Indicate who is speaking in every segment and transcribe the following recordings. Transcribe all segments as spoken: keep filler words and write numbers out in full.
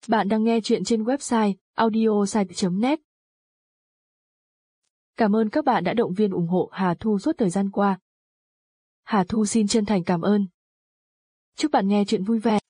Speaker 1: Bạn đang nghe chuyện trên website audiosite chấm net. Cảm ơn các bạn đã động viên ủng hộ Hà Thu suốt thời gian qua. Hà Thu xin chân thành cảm ơn. Chúc bạn nghe chuyện vui vẻ.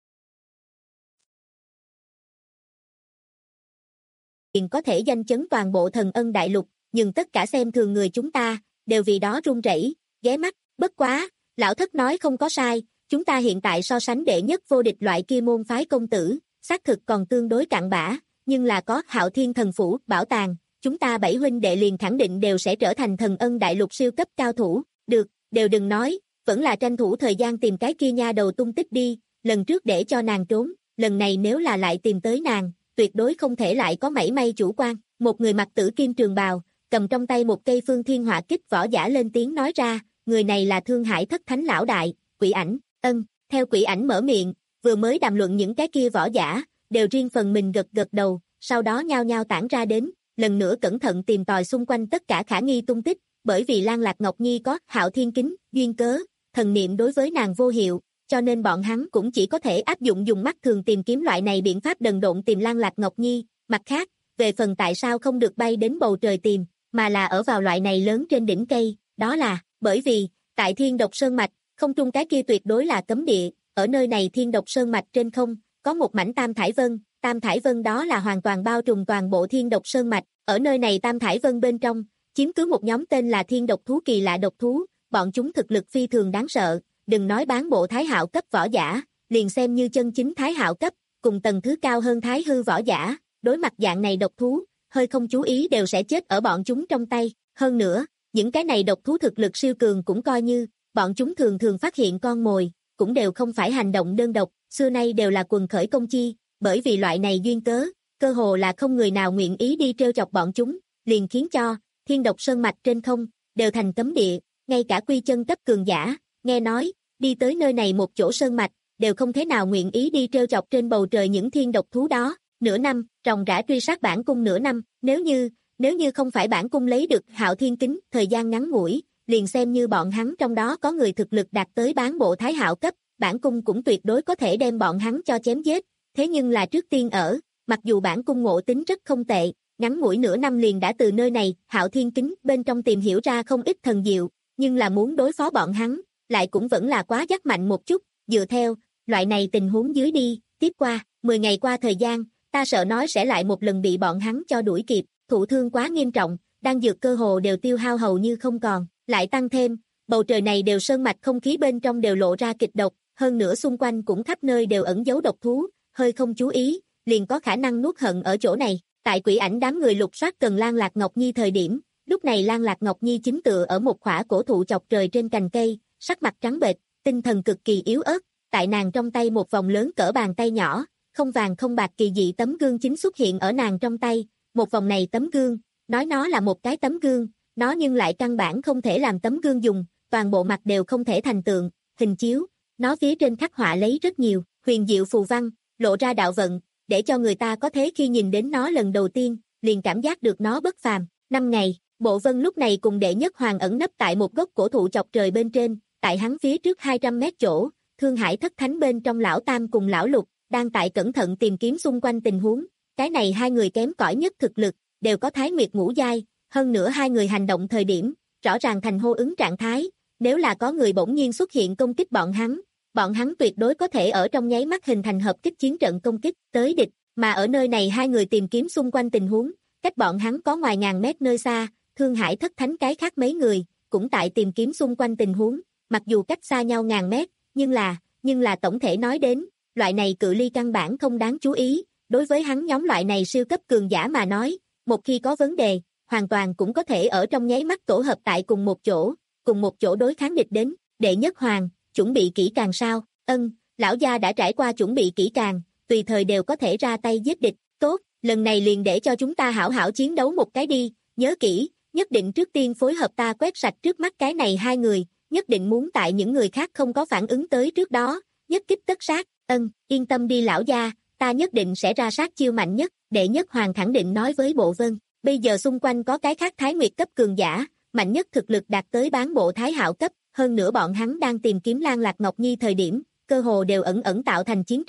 Speaker 2: Liền có thể danh chấn toàn bộ Thần Ân Đại Lục, nhưng tất cả xem thường người chúng ta, đều vì đó run rẩy, ghé mắt, bất quá, lão thất nói không có sai, chúng ta hiện tại so sánh đệ nhất vô địch loại kia môn phái công tử, xác thực còn tương đối cặn bã, nhưng là có Hạo Thiên Thần Phủ, bảo tàng, chúng ta bảy huynh đệ liền khẳng định đều sẽ trở thành Thần Ân Đại Lục siêu cấp cao thủ, được, đều đừng nói, vẫn là tranh thủ thời gian tìm cái kia nha đầu tung tích đi, lần trước để cho nàng trốn, lần này nếu là lại tìm tới nàng, tuyệt đối không thể lại có mảy may chủ quan. Một người mặc tử kim trường bào, cầm trong tay một cây phương thiên hỏa kích võ giả lên tiếng nói ra, người này là Thương Hải Thất Thánh lão đại, Quỷ Ảnh. Ân, theo Quỷ Ảnh mở miệng, vừa mới đàm luận những cái kia võ giả, đều riêng phần mình gật gật đầu, sau đó nhao nhao tản ra đến, lần nữa cẩn thận tìm tòi xung quanh tất cả khả nghi tung tích, bởi vì Lan Lạc Ngọc Nhi có Hạo Thiên Kính, duyên cớ, thần niệm đối với nàng vô hiệu, cho nên bọn hắn cũng chỉ có thể áp dụng dùng mắt thường tìm kiếm loại này biện pháp đần độn tìm Lan Lạc Ngọc Nhi. Mặt khác, về phần tại sao không được bay đến bầu trời tìm, mà là ở vào loại này lớn trên đỉnh cây, đó là bởi vì tại Thiên Độc Sơn Mạch, không trung cái kia tuyệt đối là cấm địa, ở nơi này Thiên Độc Sơn Mạch trên không, có một mảnh Tam Thải Vân, Tam Thải Vân đó là hoàn toàn bao trùm toàn bộ Thiên Độc Sơn Mạch, ở nơi này Tam Thải Vân bên trong, chiếm cứ một nhóm tên là Thiên Độc Thú kỳ lạ độc thú, bọn chúng thực lực phi thường đáng sợ, đừng nói bán bộ Thái Hạo cấp võ giả, liền xem như chân chính Thái Hạo cấp, cùng tầng thứ cao hơn Thái Hư võ giả, đối mặt dạng này độc thú, hơi không chú ý đều sẽ chết ở bọn chúng trong tay, hơn nữa, những cái này độc thú thực lực siêu cường cũng coi như, bọn chúng thường thường phát hiện con mồi, cũng đều không phải hành động đơn độc, xưa nay đều là quần khởi công chi, bởi vì loại này duyên cớ, cơ hồ là không người nào nguyện ý đi trêu chọc bọn chúng, liền khiến cho, Thiên Độc Sơn Mạch trên không, đều thành cấm địa, ngay cả quy chân cấp cường giả, nghe nói, đi tới nơi này một chỗ sơn mạch, đều không thế nào nguyện ý đi trêu chọc trên bầu trời những thiên độc thú đó, nửa năm, ròng rã truy sát bản cung nửa năm, nếu như, nếu như không phải bản cung lấy được Hạo Thiên Kính, thời gian ngắn ngủi, liền xem như bọn hắn trong đó có người thực lực đạt tới bán bộ Thái Hạo cấp, bản cung cũng tuyệt đối có thể đem bọn hắn cho chém giết, thế nhưng là trước tiên ở, mặc dù bản cung ngộ tính rất không tệ, ngắn ngủi nửa năm liền đã từ nơi này, Hạo Thiên Kính, bên trong tìm hiểu ra không ít thần diệu, nhưng là muốn đối phó bọn hắn, lại cũng vẫn là quá dắt mạnh một chút, dựa theo, loại này tình huống dưới đi, tiếp qua, mười ngày qua thời gian, ta sợ nói sẽ lại một lần bị bọn hắn cho đuổi kịp, thụ thương quá nghiêm trọng, đang dược cơ hồ đều tiêu hao hầu như không còn, lại tăng thêm, bầu trời này đều sơn mạch không khí bên trong đều lộ ra kịch độc, hơn nữa xung quanh cũng khắp nơi đều ẩn giấu độc thú, hơi không chú ý, liền có khả năng nuốt hận ở chỗ này, tại Quỷ Ảnh đám người lục soát cần Lan Lạc Ngọc Nhi thời điểm, lúc này Lan Lạc Ngọc Nhi chính tựa ở một khỏa cổ thụ chọc trời trên cành cây, sắc mặt trắng bệch, tinh thần cực kỳ yếu ớt, tại nàng trong tay một vòng lớn cỡ bàn tay nhỏ, không vàng không bạc kỳ dị tấm gương chính xuất hiện ở nàng trong tay, một vòng này tấm gương, nói nó là một cái tấm gương, nó nhưng lại căn bản không thể làm tấm gương dùng, toàn bộ mặt đều không thể thành tượng, hình chiếu, nó phía trên khắc họa lấy rất nhiều, huyền diệu phù văn, lộ ra đạo vận, để cho người ta có thế khi nhìn đến nó lần đầu tiên, liền cảm giác được nó bất phàm. Năm ngày, Bộ Vân lúc này cùng đệ nhất hoàng ẩn nấp tại một gốc cổ thụ chọc trời bên trên, tại hắn phía trước hai trăm mét chỗ, Thương Hải Thất Thánh bên trong lão Tam cùng lão Lục, đang tại cẩn thận tìm kiếm xung quanh tình huống, cái này hai người kém cỏi nhất thực lực, đều có Thái Nguyệt ngũ giai, hơn nữa hai người hành động thời điểm, rõ ràng thành hô ứng trạng thái, nếu là có người bỗng nhiên xuất hiện công kích bọn hắn, bọn hắn tuyệt đối có thể ở trong nháy mắt hình thành hợp kích chiến trận công kích tới địch, mà ở nơi này hai người tìm kiếm xung quanh tình huống, cách bọn hắn có ngoài ngàn mét nơi xa, Thương Hải Thất Thánh cái khác mấy người, cũng tại tìm kiếm xung quanh tình huống, mặc dù cách xa nhau ngàn mét, nhưng là, nhưng là tổng thể nói đến, loại này cự ly căn bản không đáng chú ý, đối với hắn nhóm loại này siêu cấp cường giả mà nói, một khi có vấn đề, hoàn toàn cũng có thể ở trong nháy mắt tổ hợp tại cùng một chỗ, cùng một chỗ đối kháng địch đến, đệ nhất hoàng, chuẩn bị kỹ càng sao, ân, lão gia đã trải qua chuẩn bị kỹ càng, tùy thời đều có thể ra tay giết địch, tốt, lần này liền để cho chúng ta hảo hảo chiến đấu một cái đi, nhớ kỹ, nhất định trước tiên phối hợp ta quét sạch trước mắt cái này hai người, nhất định muốn tại những người khác không có phản ứng tới trước đó, nhất kích tất sát, ân, yên tâm đi lão gia, ta nhất định sẽ ra sát chiêu mạnh nhất, đệ nhất hoàng khẳng định nói với Bộ Vân, bây giờ xung quanh có cái khác Thái Nguyệt cấp cường giả, mạnh nhất thực lực đạt tới bán bộ Thái Hạo cấp, hơn nữa bọn hắn đang tìm kiếm Lan Lạc Ngọc Nhi thời điểm, cơ hồ đều ẩn ẩn tạo thành chiến trận,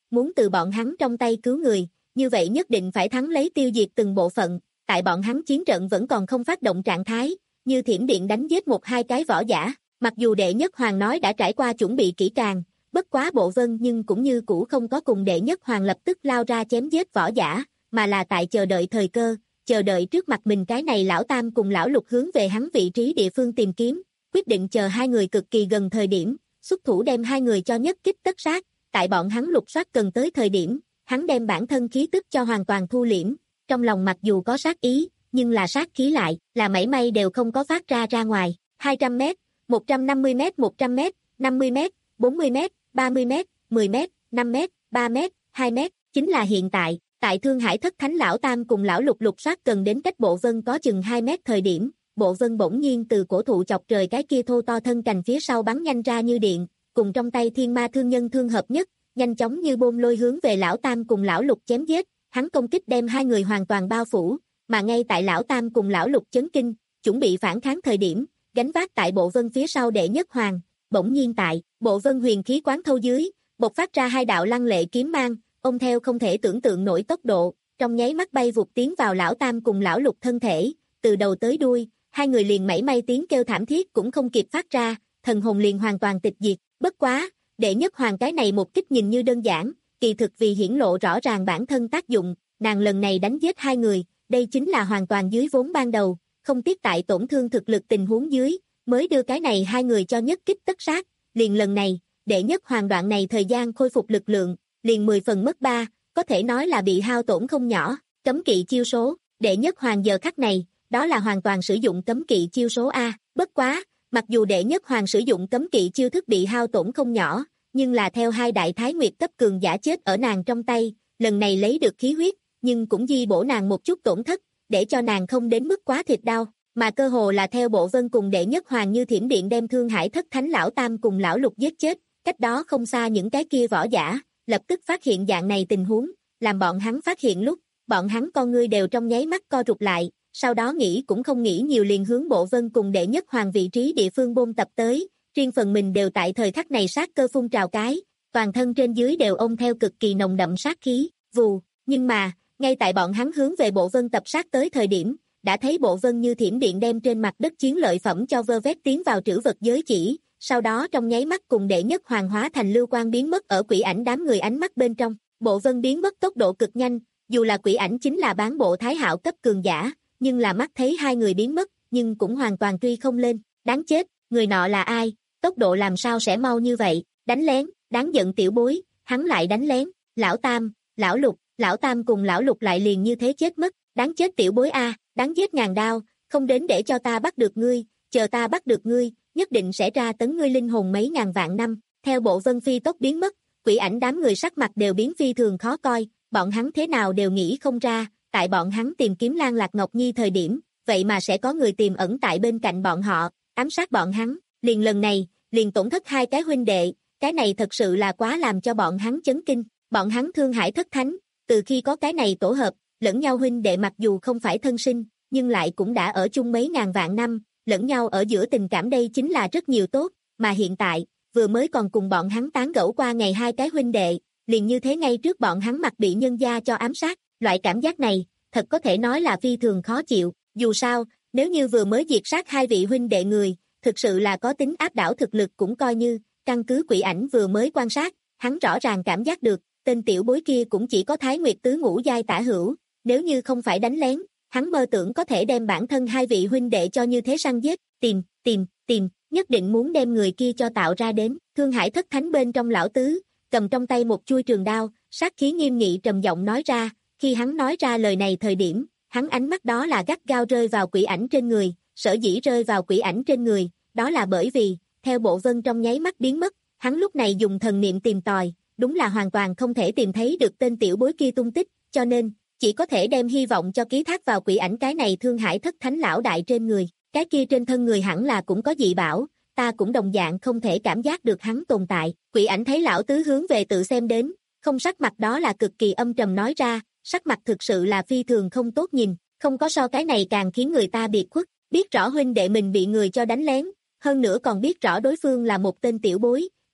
Speaker 2: muốn từ bọn hắn trong tay cứu người, như vậy nhất định phải thắng lấy tiêu diệt từng bộ phận, tại bọn hắn chiến trận vẫn còn không phát động trạng thái, như thiểm điện đánh giết một hai cái võ giả, mặc dù đệ nhất hoàng nói đã trải qua chuẩn bị kỹ càng, bất quá Bộ Vân nhưng cũng như cũ không có cùng đệ nhất hoàng lập tức lao ra chém giết võ giả, mà là tại chờ đợi thời cơ, chờ đợi trước mặt mình cái này lão tam cùng lão lục hướng về hắn vị trí địa phương tìm kiếm, quyết định chờ hai người cực kỳ gần thời điểm, xuất thủ đem hai người cho nhất kích tất sát, tại bọn hắn lục soát cần tới thời điểm, hắn đem bản thân khí tức cho hoàn toàn thu liễm, trong lòng mặc dù có sát ý, nhưng là sát khí lại, là mảy may đều không có phát ra ra ngoài, hai trăm mét, một trăm năm mươi mét, một trăm mét, năm mươi mét, bốn mươi mét, ba mươi mét, mười mét, năm mét, ba mét, hai mét, chính là hiện tại, tại Thương Hải Thất Thánh lão tam cùng lão lục lục soát cần đến cách Bộ Vân có chừng hai mét thời điểm, Bộ Vân bỗng nhiên từ cổ thụ chọc trời cái kia thô to thân cành phía sau bắn nhanh ra như điện, cùng trong tay Thiên Ma Thương Nhân thương hợp nhất, nhanh chóng như bom lôi hướng về lão tam cùng lão lục chém giết, hắn công kích đem hai người hoàn toàn bao phủ, mà ngay tại lão tam cùng lão lục chấn kinh, chuẩn bị phản kháng thời điểm, gánh vác tại Bộ Vân phía sau đệ nhất hoàng, bỗng nhiên tại Bộ Vân huyền khí quán thâu dưới, bộc phát ra hai đạo lăng lệ kiếm mang, ông theo không thể tưởng tượng nổi tốc độ, trong nháy mắt bay vụt tiến vào lão tam cùng lão lục thân thể, từ đầu tới đuôi, hai người liền mảy may tiếng kêu thảm thiết cũng không kịp phát ra, thần hồn liền hoàn toàn tịch diệt, bất quá, đệ nhất hoàng cái này một kích nhìn như đơn giản, kỳ thực vì hiển lộ rõ ràng bản thân tác dụng, nàng lần này đánh giết hai người, đây chính là hoàn toàn dưới vốn ban đầu, không tiếc tại tổn thương thực lực tình huống dưới, mới đưa cái này hai người cho nhất kích tất sát, liền lần này, đệ nhất hoàng đoạn này thời gian khôi phục lực lượng, liền mười phần mất ba, có thể nói là bị hao tổn không nhỏ, cấm kỵ chiêu số, đệ nhất hoàng giờ khắc này, đó là hoàn toàn sử dụng cấm kỵ chiêu số A, bất quá, mặc dù đệ nhất hoàng sử dụng cấm kỵ chiêu thức bị hao tổn không nhỏ, nhưng là theo hai đại thái nguyệt cấp cường giả chết ở nàng trong tay, lần này lấy được khí huyết, nhưng cũng di bổ nàng một chút tổn thất, để cho nàng không đến mức quá thịt đau, mà cơ hồ là theo Bộ Vân cùng đệ nhất hoàng như thiểm điện đem Thương Hải Thất Thánh lão tam cùng lão lục giết chết, cách đó không xa những cái kia võ giả, lập tức phát hiện dạng này tình huống, làm bọn hắn phát hiện lúc, bọn hắn con ngươi đều trong nháy mắt co rụt lại, sau đó nghĩ cũng không nghĩ nhiều liền hướng Bộ Vân cùng đệ nhất hoàng vị trí địa phương bôn tập tới, riêng phần mình đều tại thời khắc này sát cơ phun trào cái, toàn thân trên dưới đều ôm theo cực kỳ nồng đậm sát khí, vù, nhưng mà, ngay tại bọn hắn hướng về Bộ Vân tập sát tới thời điểm, đã thấy Bộ Vân như thiểm điện đem trên mặt đất chiến lợi phẩm cho vơ vét tiến vào trữ vật giới chỉ, sau đó trong nháy mắt cùng đệ nhất hoàng hóa thành lưu quang biến mất ở quỷ ảnh đám người ánh mắt bên trong, Bộ Vân biến mất tốc độ cực nhanh, dù là quỷ ảnh chính là bán bộ thái hạo cấp cường giả, nhưng là mắt thấy hai người biến mất, nhưng cũng hoàn toàn truy không lên, đáng chết, người nọ là ai, tốc độ làm sao sẽ mau như vậy, đánh lén, đáng giận tiểu bối, hắn lại đánh lén, lão tam, lão lục, lão tam cùng lão lục lại liền như thế chết mất, đáng chết tiểu bối a, đáng giết ngàn đao, không đến để cho ta bắt được ngươi, chờ ta bắt được ngươi, nhất định sẽ ra tấn ngươi linh hồn mấy ngàn vạn năm, theo Bộ Vân phi tốc biến mất, quỷ ảnh đám người sắc mặt đều biến phi thường khó coi, bọn hắn thế nào đều nghĩ không ra, tại bọn hắn tìm kiếm Lan Lạc Ngọc Nhi thời điểm, vậy mà sẽ có người tiềm ẩn tại bên cạnh bọn họ, ám sát bọn hắn, liền lần này, liền tổn thất hai cái huynh đệ, cái này thật sự là quá làm cho bọn hắn chấn kinh, bọn hắn Thương Hải Thất Thánh, từ khi có cái này tổ hợp, lẫn nhau huynh đệ mặc dù không phải thân sinh, nhưng lại cũng đã ở chung mấy ngàn vạn năm, lẫn nhau ở giữa tình cảm đây chính là rất nhiều tốt, mà hiện tại, vừa mới còn cùng bọn hắn tán gẫu qua ngày hai cái huynh đệ, liền như thế ngay trước bọn hắn mặt bị nhân gia cho ám sát, loại cảm giác này, thật có thể nói là phi thường khó chịu, dù sao, nếu như vừa mới diệt sát hai vị huynh đệ người, thực sự là có tính áp đảo thực lực cũng coi như, căn cứ quỷ ảnh vừa mới quan sát, hắn rõ ràng cảm giác được, tên tiểu bối kia cũng chỉ có Thái Nguyệt tứ ngũ giai tả hữu, nếu như không phải đánh lén, hắn mơ tưởng có thể đem bản thân hai vị huynh đệ cho như thế săn giết, tìm, tìm, tìm, nhất định muốn đem người kia cho tạo ra đến, Thương Hải Thất Thánh bên trong lão tứ, cầm trong tay một chuôi trường đao, sát khí nghiêm nghị trầm giọng nói ra, khi hắn nói ra lời này thời điểm, hắn ánh mắt đó là gắt gao rơi vào quỷ ảnh trên người, sở dĩ rơi vào quỷ ảnh trên người, đó là bởi vì, theo Bộ Vân trong nháy mắt biến mất, hắn lúc này dùng thần niệm tìm tòi, đúng là hoàn toàn không thể tìm thấy được tên tiểu bối kia tung tích, cho nên, chỉ có thể đem hy vọng cho ký thác vào quỷ ảnh cái này Thương Hải Thất Thánh lão đại trên người, cái kia trên thân người hẳn là cũng có dị bảo, ta cũng đồng dạng không thể cảm giác được hắn tồn tại, quỷ ảnh thấy lão tứ hướng về tự xem đến, không sắc mặt đó là cực kỳ âm trầm nói ra, sắc mặt thực sự là phi thường không tốt nhìn, không có so cái này càng khiến người ta biệt khuất, biết rõ huynh đệ mình bị người cho đánh lén, hơn nữa còn biết rõ đối phương là một tên tiểu bối,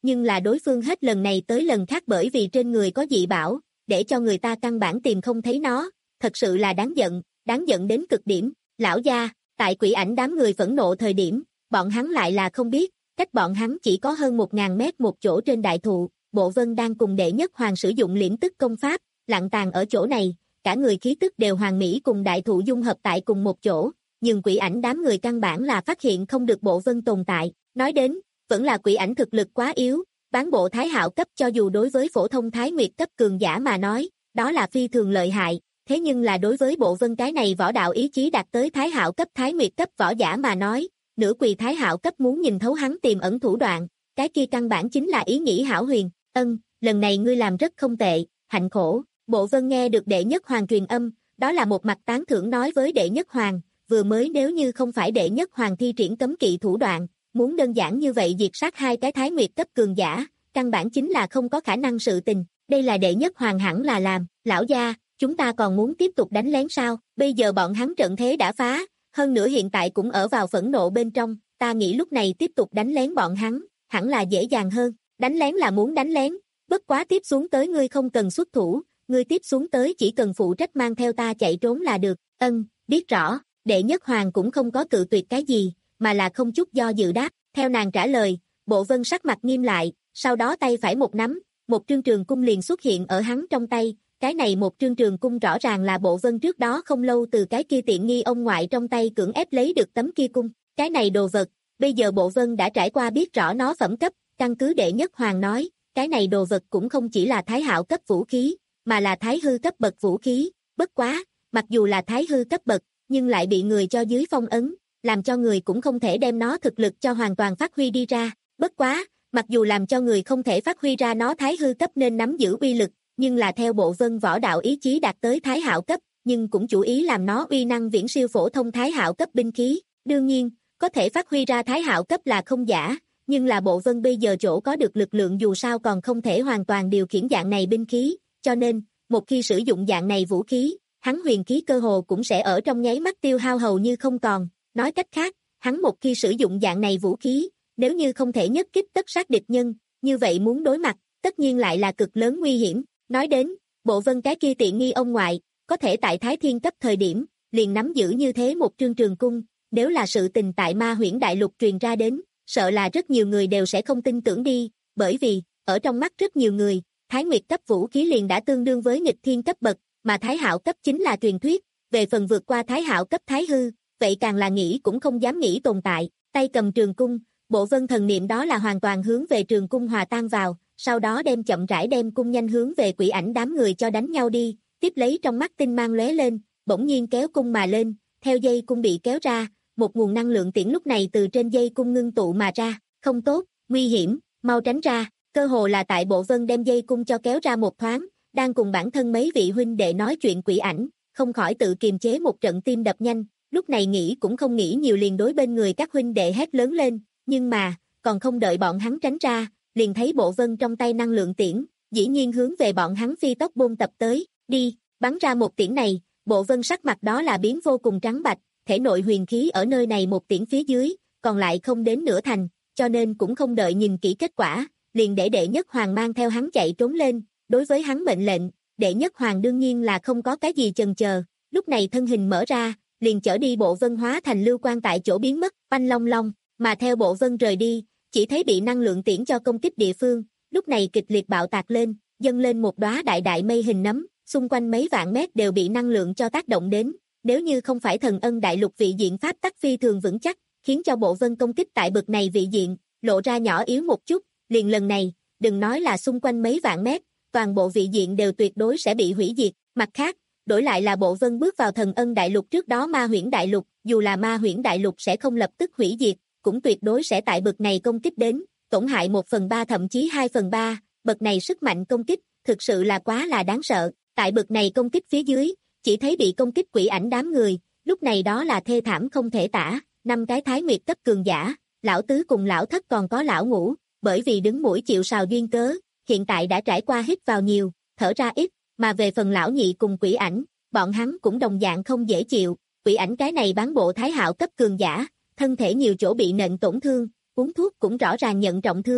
Speaker 2: nhưng là đối phương hết lần này tới lần khác bởi vì trên người có dị bảo, để cho người ta căn bản tìm không thấy nó, thật sự là đáng giận, đáng giận đến cực điểm. Lão gia, tại quỷ ảnh đám người phẫn nộ thời điểm, bọn hắn lại là không biết, cách bọn hắn chỉ có hơn một ngàn mét một chỗ trên đại thụ, Bộ Vân đang cùng đệ nhất hoàng sử dụng liễm tức công pháp, lặng tàn ở chỗ này, cả người khí tức đều hoàn mỹ cùng đại thụ dung hợp tại cùng một chỗ, nhưng quỷ ảnh đám người căn bản là phát hiện không được Bộ Vân tồn tại, nói đến, vẫn là quỷ ảnh thực lực quá yếu, bán bộ thái hạo cấp cho dù đối với phổ thông thái nguyệt cấp cường giả mà nói, đó là phi thường lợi hại, thế nhưng là đối với Bộ Vân cái này võ đạo ý chí đạt tới thái hạo cấp thái nguyệt cấp võ giả mà nói, nửa quỳ thái hạo cấp muốn nhìn thấu hắn tiềm ẩn thủ đoạn, cái kia căn bản chính là ý nghĩ hão huyền. Ân, lần này ngươi làm rất không tệ, hạnh khổ. Bộ Vân nghe được đệ nhất hoàng truyền âm, đó là một mặt tán thưởng nói với đệ nhất hoàng, vừa mới nếu như không phải đệ nhất hoàng thi triển cấm kỵ thủ đoạn, muốn đơn giản như vậy diệt sát hai cái thái nguyệt cấp cường giả, căn bản chính là không có khả năng sự tình, đây là đệ nhất hoàng hẳn là làm, lão gia, chúng ta còn muốn tiếp tục đánh lén sao, bây giờ bọn hắn trận thế đã phá, hơn nữa hiện tại cũng ở vào phẫn nộ bên trong, ta nghĩ lúc này tiếp tục đánh lén bọn hắn, hẳn là dễ dàng hơn, đánh lén là muốn đánh lén, bất quá tiếp xuống tới ngươi không cần xuất thủ, ngươi tiếp xuống tới chỉ cần phụ trách mang theo ta chạy trốn là được, ân, biết rõ, đệ nhất hoàng cũng không có cự tuyệt cái gì, mà là không chút do dự đáp, theo nàng trả lời, Bộ Vân sắc mặt nghiêm lại, sau đó tay phải một nắm, một trương trường cung liền xuất hiện ở hắn trong tay, cái này một trương trường cung rõ ràng là Bộ Vân trước đó không lâu từ cái kia tiện nghi ông ngoại trong tay cưỡng ép lấy được tấm kia cung, cái này đồ vật, bây giờ Bộ Vân đã trải qua biết rõ nó phẩm cấp, căn cứ đệ nhất hoàng nói, cái này đồ vật cũng không chỉ là thái hạo cấp vũ khí, mà là thái hư cấp bậc vũ khí, bất quá, mặc dù là thái hư cấp bậc, nhưng lại bị người cho dưới phong ấn, làm cho người cũng không thể đem nó thực lực cho hoàn toàn phát huy đi ra, bất quá, mặc dù làm cho người không thể phát huy ra nó thái hư cấp nên nắm giữ uy lực, nhưng là theo Bộ Vân võ đạo ý chí đạt tới thái hạo cấp, nhưng cũng chủ ý làm nó uy năng viễn siêu phổ thông thái hạo cấp binh khí, đương nhiên, có thể phát huy ra thái hạo cấp là không giả, nhưng là Bộ Vân bây giờ chỗ có được lực lượng dù sao còn không thể hoàn toàn điều khiển dạng này binh khí, cho nên, một khi sử dụng dạng này vũ khí, hắn huyền khí cơ hồ cũng sẽ ở trong nháy mắt tiêu hao hầu như không còn, nói cách khác, hắn một khi sử dụng dạng này vũ khí, nếu như không thể nhất kích tất sát địch nhân, như vậy muốn đối mặt, tất nhiên lại là cực lớn nguy hiểm, nói đến, Bộ Vân cái kia tiện nghi ông ngoại, có thể tại Thái Thiên cấp thời điểm, liền nắm giữ như thế một trương trường cung, nếu là sự tình tại Ma Huyễn Đại Lục truyền ra đến, sợ là rất nhiều người đều sẽ không tin tưởng đi, bởi vì, ở trong mắt rất nhiều người, Thái Nguyệt cấp vũ khí liền đã tương đương với nghịch thiên cấp bậc, mà Thái Hạo cấp chính là truyền thuyết, về phần vượt qua Thái Hạo cấp Thái hư, vậy càng là nghĩ cũng không dám nghĩ tồn tại, tay cầm trường cung, Bộ Vân thần niệm đó là hoàn toàn hướng về trường cung hòa tan vào, sau đó đem chậm rãi đem cung nhanh hướng về quỷ ảnh đám người cho đánh nhau đi, tiếp lấy trong mắt tinh mang lóe lên, bỗng nhiên kéo cung mà lên, theo dây cung bị kéo ra, một nguồn năng lượng tiễn lúc này từ trên dây cung ngưng tụ mà ra, không tốt, nguy hiểm, mau tránh ra, cơ hồ là tại Bộ Vân đem dây cung cho kéo ra một thoáng, đang cùng bản thân mấy vị huynh đệ nói chuyện quỷ ảnh, không khỏi tự kiềm chế một trận tim đập nhanh, lúc này nghĩ cũng không nghĩ nhiều liền đối bên người các huynh đệ hét lớn lên, nhưng mà, còn không đợi bọn hắn tránh ra, liền thấy Bộ Vân trong tay năng lượng tiễn, dĩ nhiên hướng về bọn hắn phi tốc bôn tập tới, đi, bắn ra một tiễn này, Bộ Vân sắc mặt đó là biến vô cùng trắng bạch, thể nội huyền khí ở nơi này một tiễn phía dưới, còn lại không đến nửa thành, cho nên cũng không đợi nhìn kỹ kết quả, liền để đệ nhất hoàng mang theo hắn chạy trốn lên, đối với hắn mệnh lệnh, đệ nhất hoàng đương nhiên là không có cái gì chần chờ, lúc này thân hình mở ra, liền chở đi Bộ Vân hóa thành lưu quan tại chỗ biến mất, oanh long long, mà theo Bộ Vân rời đi, chỉ thấy bị năng lượng tiễn cho công kích địa phương, lúc này kịch liệt bạo tạc lên, dâng lên một đóa đại đại mây hình nấm, xung quanh mấy vạn mét đều bị năng lượng cho tác động đến, nếu như không phải thần ân đại lục vị diện pháp tắc phi thường vững chắc, khiến cho Bộ Vân công kích tại bực này vị diện, lộ ra nhỏ yếu một chút, liền lần này, đừng nói là xung quanh mấy vạn mét, toàn bộ vị diện đều tuyệt đối sẽ bị hủy diệt, mặt khác, đổi lại là Bộ Vân bước vào thần ân đại lục trước đó Ma Huyễn Đại Lục, dù là Ma Huyễn Đại Lục sẽ không lập tức hủy diệt, cũng tuyệt đối sẽ tại bực này công kích đến, tổn hại một phần ba thậm chí hai phần ba, bực này sức mạnh công kích, thực sự là quá là đáng sợ, tại bực này công kích phía dưới, chỉ thấy bị công kích quỷ ảnh đám người, lúc này đó là thê thảm không thể tả, năm cái Thái Nguyệt cấp cường giả, lão tứ cùng lão thất còn có lão ngũ, bởi vì đứng mũi chịu sào duyên cớ, hiện tại đã trải qua hít vào nhiều, thở ra ít, mà về phần lão nhị cùng quỷ ảnh, bọn hắn cũng đồng dạng không dễ chịu, quỷ ảnh cái này bán bộ Thái Hạo cấp cường giả, thân thể nhiều chỗ bị nện tổn thương, uống thuốc cũng rõ ràng nhận trọng thương,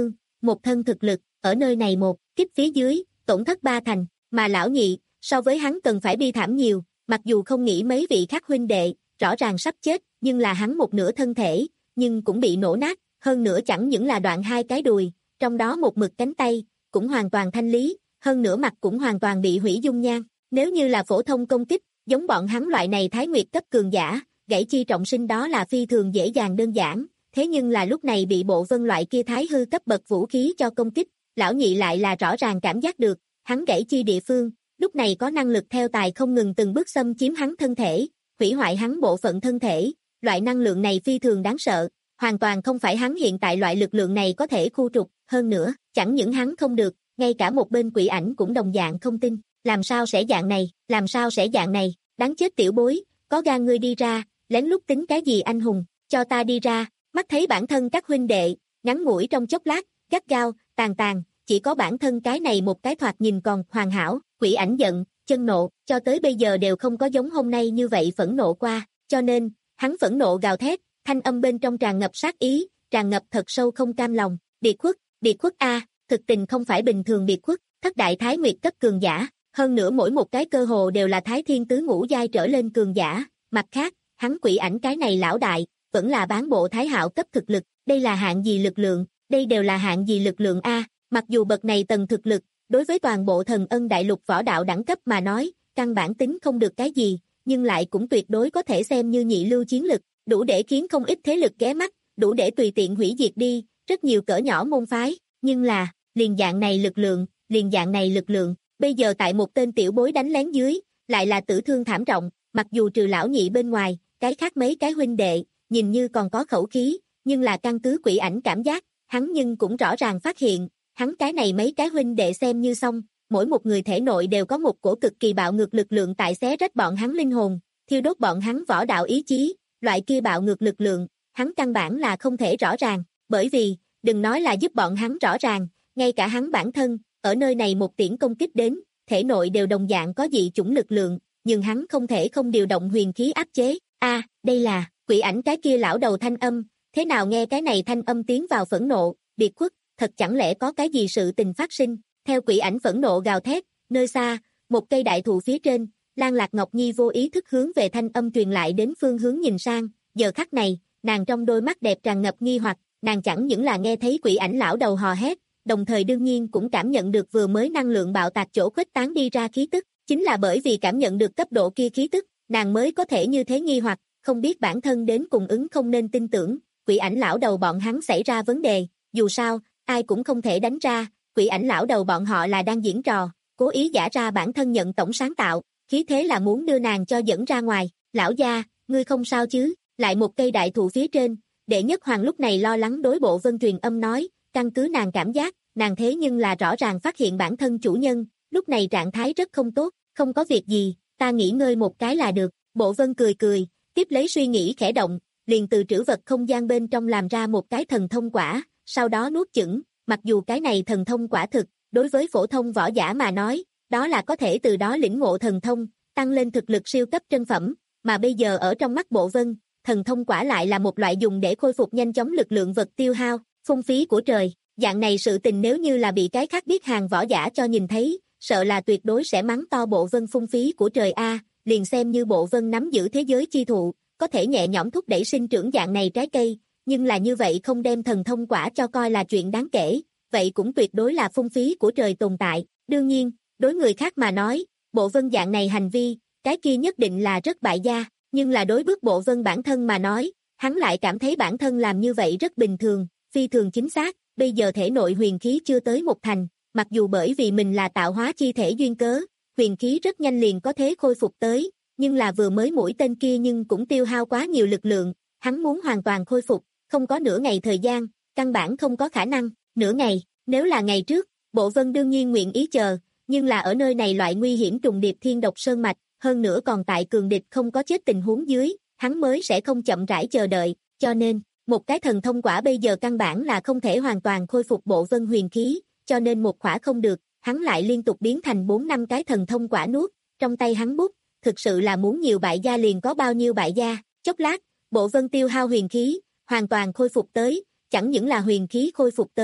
Speaker 2: một thân thực lực, ở nơi này một kích phía dưới, tổn thất ba thành, mà lão nhị, so với hắn cần phải bi thảm nhiều, mặc dù không nghĩ mấy vị khác huynh đệ, rõ ràng sắp chết, nhưng là hắn một nửa thân thể, nhưng cũng bị nổ nát, hơn nữa chẳng những là đoạn hai cái đùi, trong đó một mực cánh tay, cũng hoàn toàn thanh lý, hơn nữa mặt cũng hoàn toàn bị hủy dung nhan. Nếu như là phổ thông công kích, giống bọn hắn loại này thái nguyệt cấp cường giả, gãy chi trọng sinh đó là phi thường dễ dàng đơn giản, thế nhưng là lúc này bị bộ vân loại kia thái hư cấp bậc vũ khí cho công kích, lão nhị lại là rõ ràng cảm giác được, hắn gãy chi địa phương, lúc này có năng lực theo tài không ngừng từng bước xâm chiếm hắn thân thể, hủy hoại hắn bộ phận thân thể, loại năng lượng này phi thường đáng sợ, hoàn toàn không phải hắn hiện tại loại lực lượng này có thể khu trục, hơn nữa, chẳng những hắn không được, ngay cả một bên quỷ ảnh cũng đồng dạng không tin, làm sao sẽ dạng này, làm sao sẽ dạng này, đáng chết tiểu bối, có gan ngươi đi ra, lén lút tính cái gì anh hùng, cho ta đi ra, mắt thấy bản thân các huynh đệ, ngắn ngủi trong chốc lát, gắt gao, tàn tàn, chỉ có bản thân cái này một cái thoạt nhìn còn hoàn hảo, quỷ ảnh giận, chân nộ, cho tới bây giờ đều không có giống hôm nay như vậy phẫn nộ qua, cho nên, hắn phẫn nộ gào thét, thanh âm bên trong tràn ngập sát ý, tràn ngập thật sâu không cam lòng, biệt khuất, biệt khuất a, thực tình không phải bình thường biệt khuất, thất đại thái nguyệt cấp cường giả, hơn nữa mỗi một cái cơ hồ đều là thái thiên tứ ngũ giai trở lên cường giả, mặt khác, hắn quỷ ảnh cái này lão đại, vẫn là bán bộ thái hạo cấp thực lực, đây là hạng gì lực lượng, đây đều là hạng gì lực lượng a, mặc dù bậc này tầng thực lực, đối với toàn bộ thần ân đại lục võ đạo đẳng cấp mà nói, căn bản tính không được cái gì, nhưng lại cũng tuyệt đối có thể xem như nhị lưu chiến lực, đủ để khiến không ít thế lực ghé mắt, đủ để tùy tiện hủy diệt đi, rất nhiều cỡ nhỏ môn phái, nhưng là, liền dạng này lực lượng, liền dạng này lực lượng, bây giờ tại một tên tiểu bối đánh lén dưới, lại là tử thương thảm trọng, mặc dù trừ lão nhị bên ngoài, cái khác mấy cái huynh đệ, nhìn như còn có khẩu khí, nhưng là căn cứ quỷ ảnh cảm giác, hắn nhưng cũng rõ ràng phát hiện, hắn cái này mấy cái huynh đệ xem như xong, mỗi một người thể nội đều có một cổ cực kỳ bạo ngược lực lượng tại xé rách bọn hắn linh hồn, thiêu đốt bọn hắn võ đạo ý chí, loại kia bạo ngược lực lượng, hắn căn bản là không thể rõ ràng, bởi vì, đừng nói là giúp bọn hắn rõ ràng, ngay cả hắn bản thân, ở nơi này một tiễn công kích đến, thể nội đều đồng dạng có dị chủng lực lượng, nhưng hắn không thể không điều động huyền khí áp chế, a đây là, quỷ ảnh cái kia lão đầu thanh âm, thế nào nghe cái này thanh âm tiến vào phẫn nộ, biệt khuất, thật chẳng lẽ có cái gì sự tình phát sinh, theo quỷ ảnh phẫn nộ gào thét, nơi xa, một cây đại thụ phía trên, Lan Lạc Ngọc Nhi vô ý thức hướng về thanh âm truyền lại đến phương hướng nhìn sang, giờ khắc này, nàng trong đôi mắt đẹp tràn ngập nghi hoặc, nàng chẳng những là nghe thấy quỷ ảnh lão đầu hò hét, đồng thời đương nhiên cũng cảm nhận được vừa mới năng lượng bạo tạc chỗ khuếch tán đi ra khí tức, chính là bởi vì cảm nhận được cấp độ kia khí tức, nàng mới có thể như thế nghi hoặc, không biết bản thân đến cùng ứng không nên tin tưởng, quỷ ảnh lão đầu bọn hắn xảy ra vấn đề, dù sao, ai cũng không thể đánh ra, quỷ ảnh lão đầu bọn họ là đang diễn trò, cố ý giả ra bản thân nhận tổng sáng tạo, khí thế là muốn đưa nàng cho dẫn ra ngoài, lão gia, ngươi không sao chứ, lại một cây đại thụ phía trên, đệ nhất hoàng lúc này lo lắng đối bộ vân truyền âm nói, căn cứ nàng cảm giác, nàng thế nhưng là rõ ràng phát hiện bản thân chủ nhân, lúc này trạng thái rất không tốt, không có việc gì, ta nghỉ ngơi một cái là được, bộ vân cười cười, tiếp lấy suy nghĩ khẽ động, liền từ trữ vật không gian bên trong làm ra một cái thần thông quả, sau đó nuốt chửng, mặc dù cái này thần thông quả thực, đối với phổ thông võ giả mà nói, đó là có thể từ đó lĩnh ngộ thần thông, tăng lên thực lực siêu cấp trân phẩm, mà bây giờ ở trong mắt bộ vân, thần thông quả lại là một loại dùng để khôi phục nhanh chóng lực lượng vật tiêu hao, phung phí của trời, dạng này sự tình nếu như là bị cái khác biết hàng võ giả cho nhìn thấy, sợ là tuyệt đối sẽ mắng to bộ vân phung phí của trời a, liền xem như bộ vân nắm giữ thế giới chi thụ, có thể nhẹ nhõm thúc đẩy sinh trưởng dạng này trái cây, nhưng là như vậy không đem thần thông quả cho coi là chuyện đáng kể, vậy cũng tuyệt đối là phung phí của trời tồn tại, đương nhiên, đối người khác mà nói, bộ vân dạng này hành vi, cái kia nhất định là rất bại gia, nhưng là đối bước bộ vân bản thân mà nói, hắn lại cảm thấy bản thân làm như vậy rất bình thường, phi thường chính xác, bây giờ thể nội huyền khí chưa tới một thành, mặc dù bởi vì mình là tạo hóa chi thể duyên cớ, huyền khí rất nhanh liền có thế khôi phục tới, nhưng là vừa mới mũi tên kia nhưng cũng tiêu hao quá nhiều lực lượng, hắn muốn hoàn toàn khôi phục, không có nửa ngày thời gian, căn bản không có khả năng, nửa ngày, nếu là ngày trước, bộ vân đương nhiên nguyện ý chờ, nhưng là ở nơi này loại nguy hiểm trùng điệp thiên độc sơn mạch, hơn nữa còn tại cường địch không có chết tình huống dưới, hắn mới sẽ không chậm rãi chờ đợi, cho nên, một cái thần thông quả bây giờ căn bản là không thể hoàn toàn khôi phục bộ vân huyền khí, cho nên một khỏa không được, hắn lại liên tục biến thành bốn năm cái thần thông quả nuốt, trong tay hắn bút, thực sự là muốn nhiều bại gia liền có bao nhiêu bại gia, chốc lát, bộ vân tiêu hao huyền khí, hoàn toàn khôi phục tới, chẳng những là huyền khí khôi phục tới,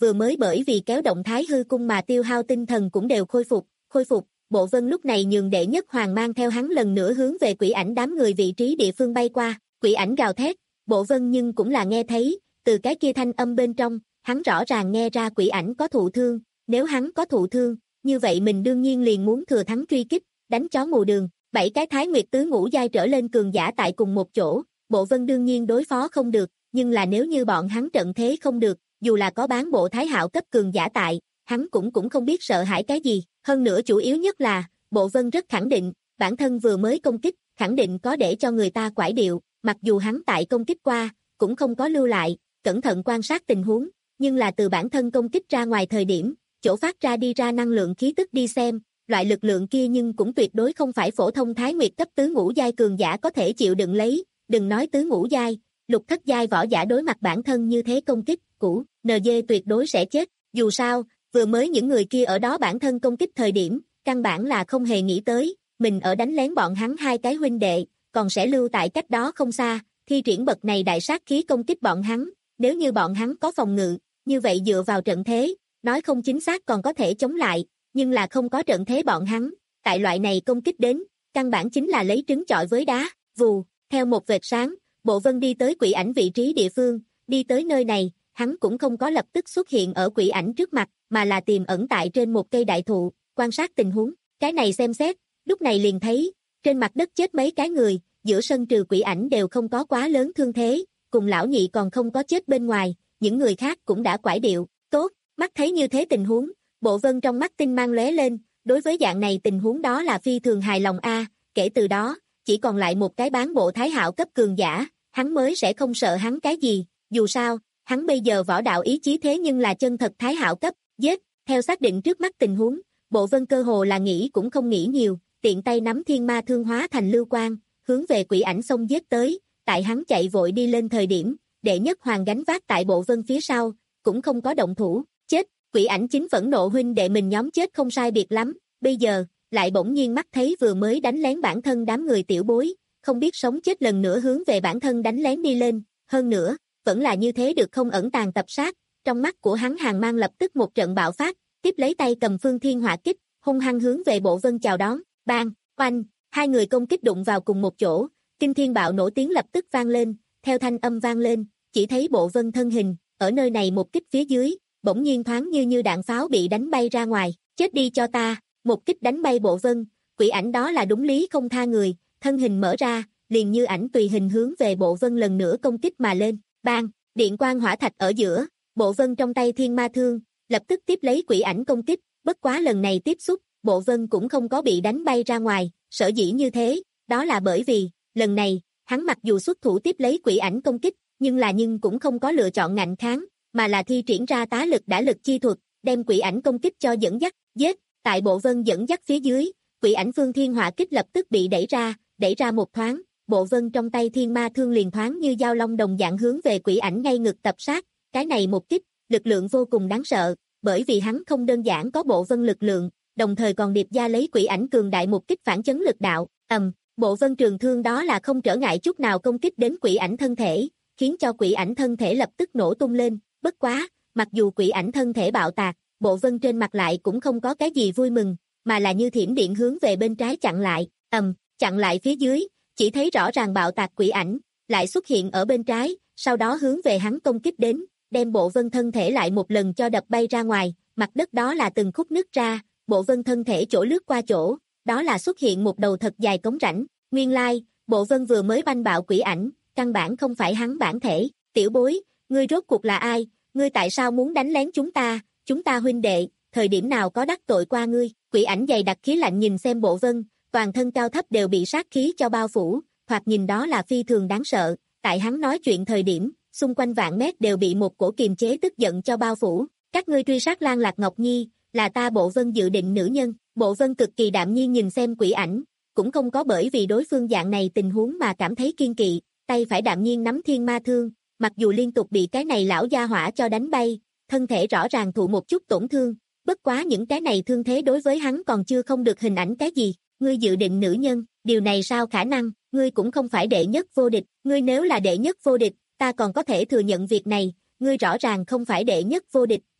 Speaker 2: vừa mới bởi vì kéo động Thái Hư cung mà tiêu hao tinh thần cũng đều khôi phục, khôi phục. Bộ Vân lúc này nhường đệ nhất hoàng mang theo hắn lần nữa hướng về quỷ ảnh đám người vị trí địa phương bay qua, quỷ ảnh gào thét, Bộ Vân nhưng cũng là nghe thấy, từ cái kia thanh âm bên trong, hắn rõ ràng nghe ra quỷ ảnh có thụ thương, nếu hắn có thụ thương, như vậy mình đương nhiên liền muốn thừa thắng truy kích, đánh chó mù đường, bảy cái Thái Nguyệt tứ ngũ giai trở lên cường giả tại cùng một chỗ, Bộ Vân đương nhiên đối phó không được, nhưng là nếu như bọn hắn trận thế không được, dù là có bán bộ Thái Hạo cấp cường giả tại, hắn cũng cũng không biết sợ hãi cái gì, hơn nữa chủ yếu nhất là, Bộ Vân rất khẳng định, bản thân vừa mới công kích, khẳng định có để cho người ta quải điệu, mặc dù hắn tại công kích qua, cũng không có lưu lại, cẩn thận quan sát tình huống, nhưng là từ bản thân công kích ra ngoài thời điểm, chỗ phát ra đi ra năng lượng khí tức đi xem, loại lực lượng kia nhưng cũng tuyệt đối không phải phổ thông Thái Nguyệt cấp tứ ngũ giai cường giả có thể chịu đựng lấy, đừng nói tứ ngũ giai, lục thất giai võ giả đối mặt bản thân như thế công kích, cũ, en giê tuyệt đối sẽ chết, dù sao, vừa mới những người kia ở đó bản thân công kích thời điểm, căn bản là không hề nghĩ tới, mình ở đánh lén bọn hắn hai cái huynh đệ, còn sẽ lưu tại cách đó không xa, thi triển bậc này đại sát khí công kích bọn hắn, nếu như bọn hắn có phòng ngự, như vậy dựa vào trận thế, nói không chính xác còn có thể chống lại, nhưng là không có trận thế bọn hắn, tại loại này công kích đến, căn bản chính là lấy trứng chọi với đá, vù, theo một vệt sáng, Bộ Vân đi tới quỷ ảnh vị trí địa phương, đi tới nơi này, hắn cũng không có lập tức xuất hiện ở quỷ ảnh trước mặt, mà là tiềm ẩn tại trên một cây đại thụ, quan sát tình huống, cái này xem xét, lúc này liền thấy, trên mặt đất chết mấy cái người, giữa sân trừ quỷ ảnh đều không có quá lớn thương thế, cùng lão nhị còn không có chết bên ngoài, những người khác cũng đã quải điệu, tốt, mắt thấy như thế tình huống, Bộ Vân trong mắt tinh mang lóe lên, đối với dạng này tình huống đó là phi thường hài lòng a, kể từ đó, chỉ còn lại một cái bán bộ Thái Hạo cấp cường giả, hắn mới sẽ không sợ hắn cái gì, dù sao, hắn bây giờ võ đạo ý chí thế nhưng là chân thật Thái Hạo cấp, giết, theo xác định trước mắt tình huống, Bộ Vân cơ hồ là nghĩ cũng không nghĩ nhiều, tiện tay nắm thiên ma thương hóa thành lưu quang, hướng về quỷ ảnh xông giết tới, tại hắn chạy vội đi lên thời điểm, đệ nhất hoàng gánh vác tại Bộ Vân phía sau, cũng không có động thủ, chết, quỷ ảnh chính phẫn nộ huynh đệ mình nhóm chết không sai biệt lắm, bây giờ, lại bỗng nhiên mắt thấy vừa mới đánh lén bản thân đám người tiểu bối, không biết sống chết lần nữa hướng về bản thân đánh lén đi lên, hơn nữa, vẫn là như thế được không ẩn tàng tập sát, trong mắt của hắn hàng mang lập tức một trận bạo phát, tiếp lấy tay cầm phương thiên hỏa kích, hung hăng hướng về Bộ Vân chào đón, bang, oanh, hai người công kích đụng vào cùng một chỗ, kinh thiên bạo nổ tiếng lập tức vang lên, theo thanh âm vang lên, chỉ thấy Bộ Vân thân hình, ở nơi này một kích phía dưới, bỗng nhiên thoáng như như đạn pháo bị đánh bay ra ngoài, chết đi cho ta, một kích đánh bay Bộ Vân, quỷ ảnh đó là đúng lý không tha người, thân hình mở ra, liền như ảnh tùy hình hướng về Bộ Vân lần nữa công kích mà lên, bang, điện quang hỏa thạch ở giữa, Bộ Vân trong tay thiên ma thương, lập tức tiếp lấy quỷ ảnh công kích, bất quá lần này tiếp xúc, Bộ Vân cũng không có bị đánh bay ra ngoài, sở dĩ như thế, đó là bởi vì, lần này, hắn mặc dù xuất thủ tiếp lấy quỷ ảnh công kích, nhưng là nhưng cũng không có lựa chọn ngạnh kháng, mà là thi triển ra tá lực đả lực chi thuật, đem quỷ ảnh công kích cho dẫn dắt, giết, tại Bộ Vân dẫn dắt phía dưới, quỷ ảnh phương thiên hỏa kích lập tức bị đẩy ra, đẩy ra một thoáng, Bộ Vân trong tay thiên ma thương liền thoáng như dao long đồng dạng hướng về quỷ ảnh ngay ngực tập sát, cái này một kích, lực lượng vô cùng đáng sợ, bởi vì hắn không đơn giản có Bộ Vân lực lượng, đồng thời còn điệp gia lấy quỷ ảnh cường đại một kích phản chấn lực đạo, ầm, Bộ Vân trường thương đó là không trở ngại chút nào công kích đến quỷ ảnh thân thể, khiến cho quỷ ảnh thân thể lập tức nổ tung lên, bất quá, mặc dù quỷ ảnh thân thể bạo tạc, Bộ Vân trên mặt lại cũng không có cái gì vui mừng, mà là như thiểm điện hướng về bên trái chặn lại, ầm, chặn lại phía dưới, chỉ thấy rõ ràng bạo tạc quỷ ảnh, lại xuất hiện ở bên trái, sau đó hướng về hắn công kích đến, đem Bộ Vân thân thể lại một lần cho đập bay ra ngoài, mặt đất đó là từng khúc nứt ra, Bộ Vân thân thể chỗ lướt qua chỗ, đó là xuất hiện một đầu thật dài cống rãnh, nguyên lai, Bộ Vân vừa mới banh bạo quỷ ảnh, căn bản không phải hắn bản thể, tiểu bối, ngươi rốt cuộc là ai, ngươi tại sao muốn đánh lén chúng ta, chúng ta huynh đệ, thời điểm nào có đắc tội qua ngươi, quỷ ảnh dày đặc khí lạnh nhìn xem Bộ Vân, toàn thân cao thấp đều bị sát khí cho bao phủ, thoạt nhìn đó là phi thường đáng sợ, tại hắn nói chuyện thời điểm, xung quanh vạn mét đều bị một cổ kiềm chế tức giận cho bao phủ, các ngươi truy sát Lan Lạc Ngọc Nhi, là ta Bộ Vân dự định nữ nhân, Bộ Vân cực kỳ đạm nhiên nhìn xem quỷ ảnh, cũng không có bởi vì đối phương dạng này tình huống mà cảm thấy kiên kỵ, tay phải đạm nhiên nắm thiên ma thương, mặc dù liên tục bị cái này lão gia hỏa cho đánh bay, thân thể rõ ràng thụ một chút tổn thương, bất quá những cái này thương thế đối với hắn còn chưa không được hình ảnh cái gì, ngươi dự định nữ nhân, điều này sao khả năng, ngươi cũng không phải đệ nhất vô địch, ngươi nếu là đệ nhất vô địch, ta còn có thể thừa nhận việc này, ngươi rõ ràng không phải đệ nhất vô địch,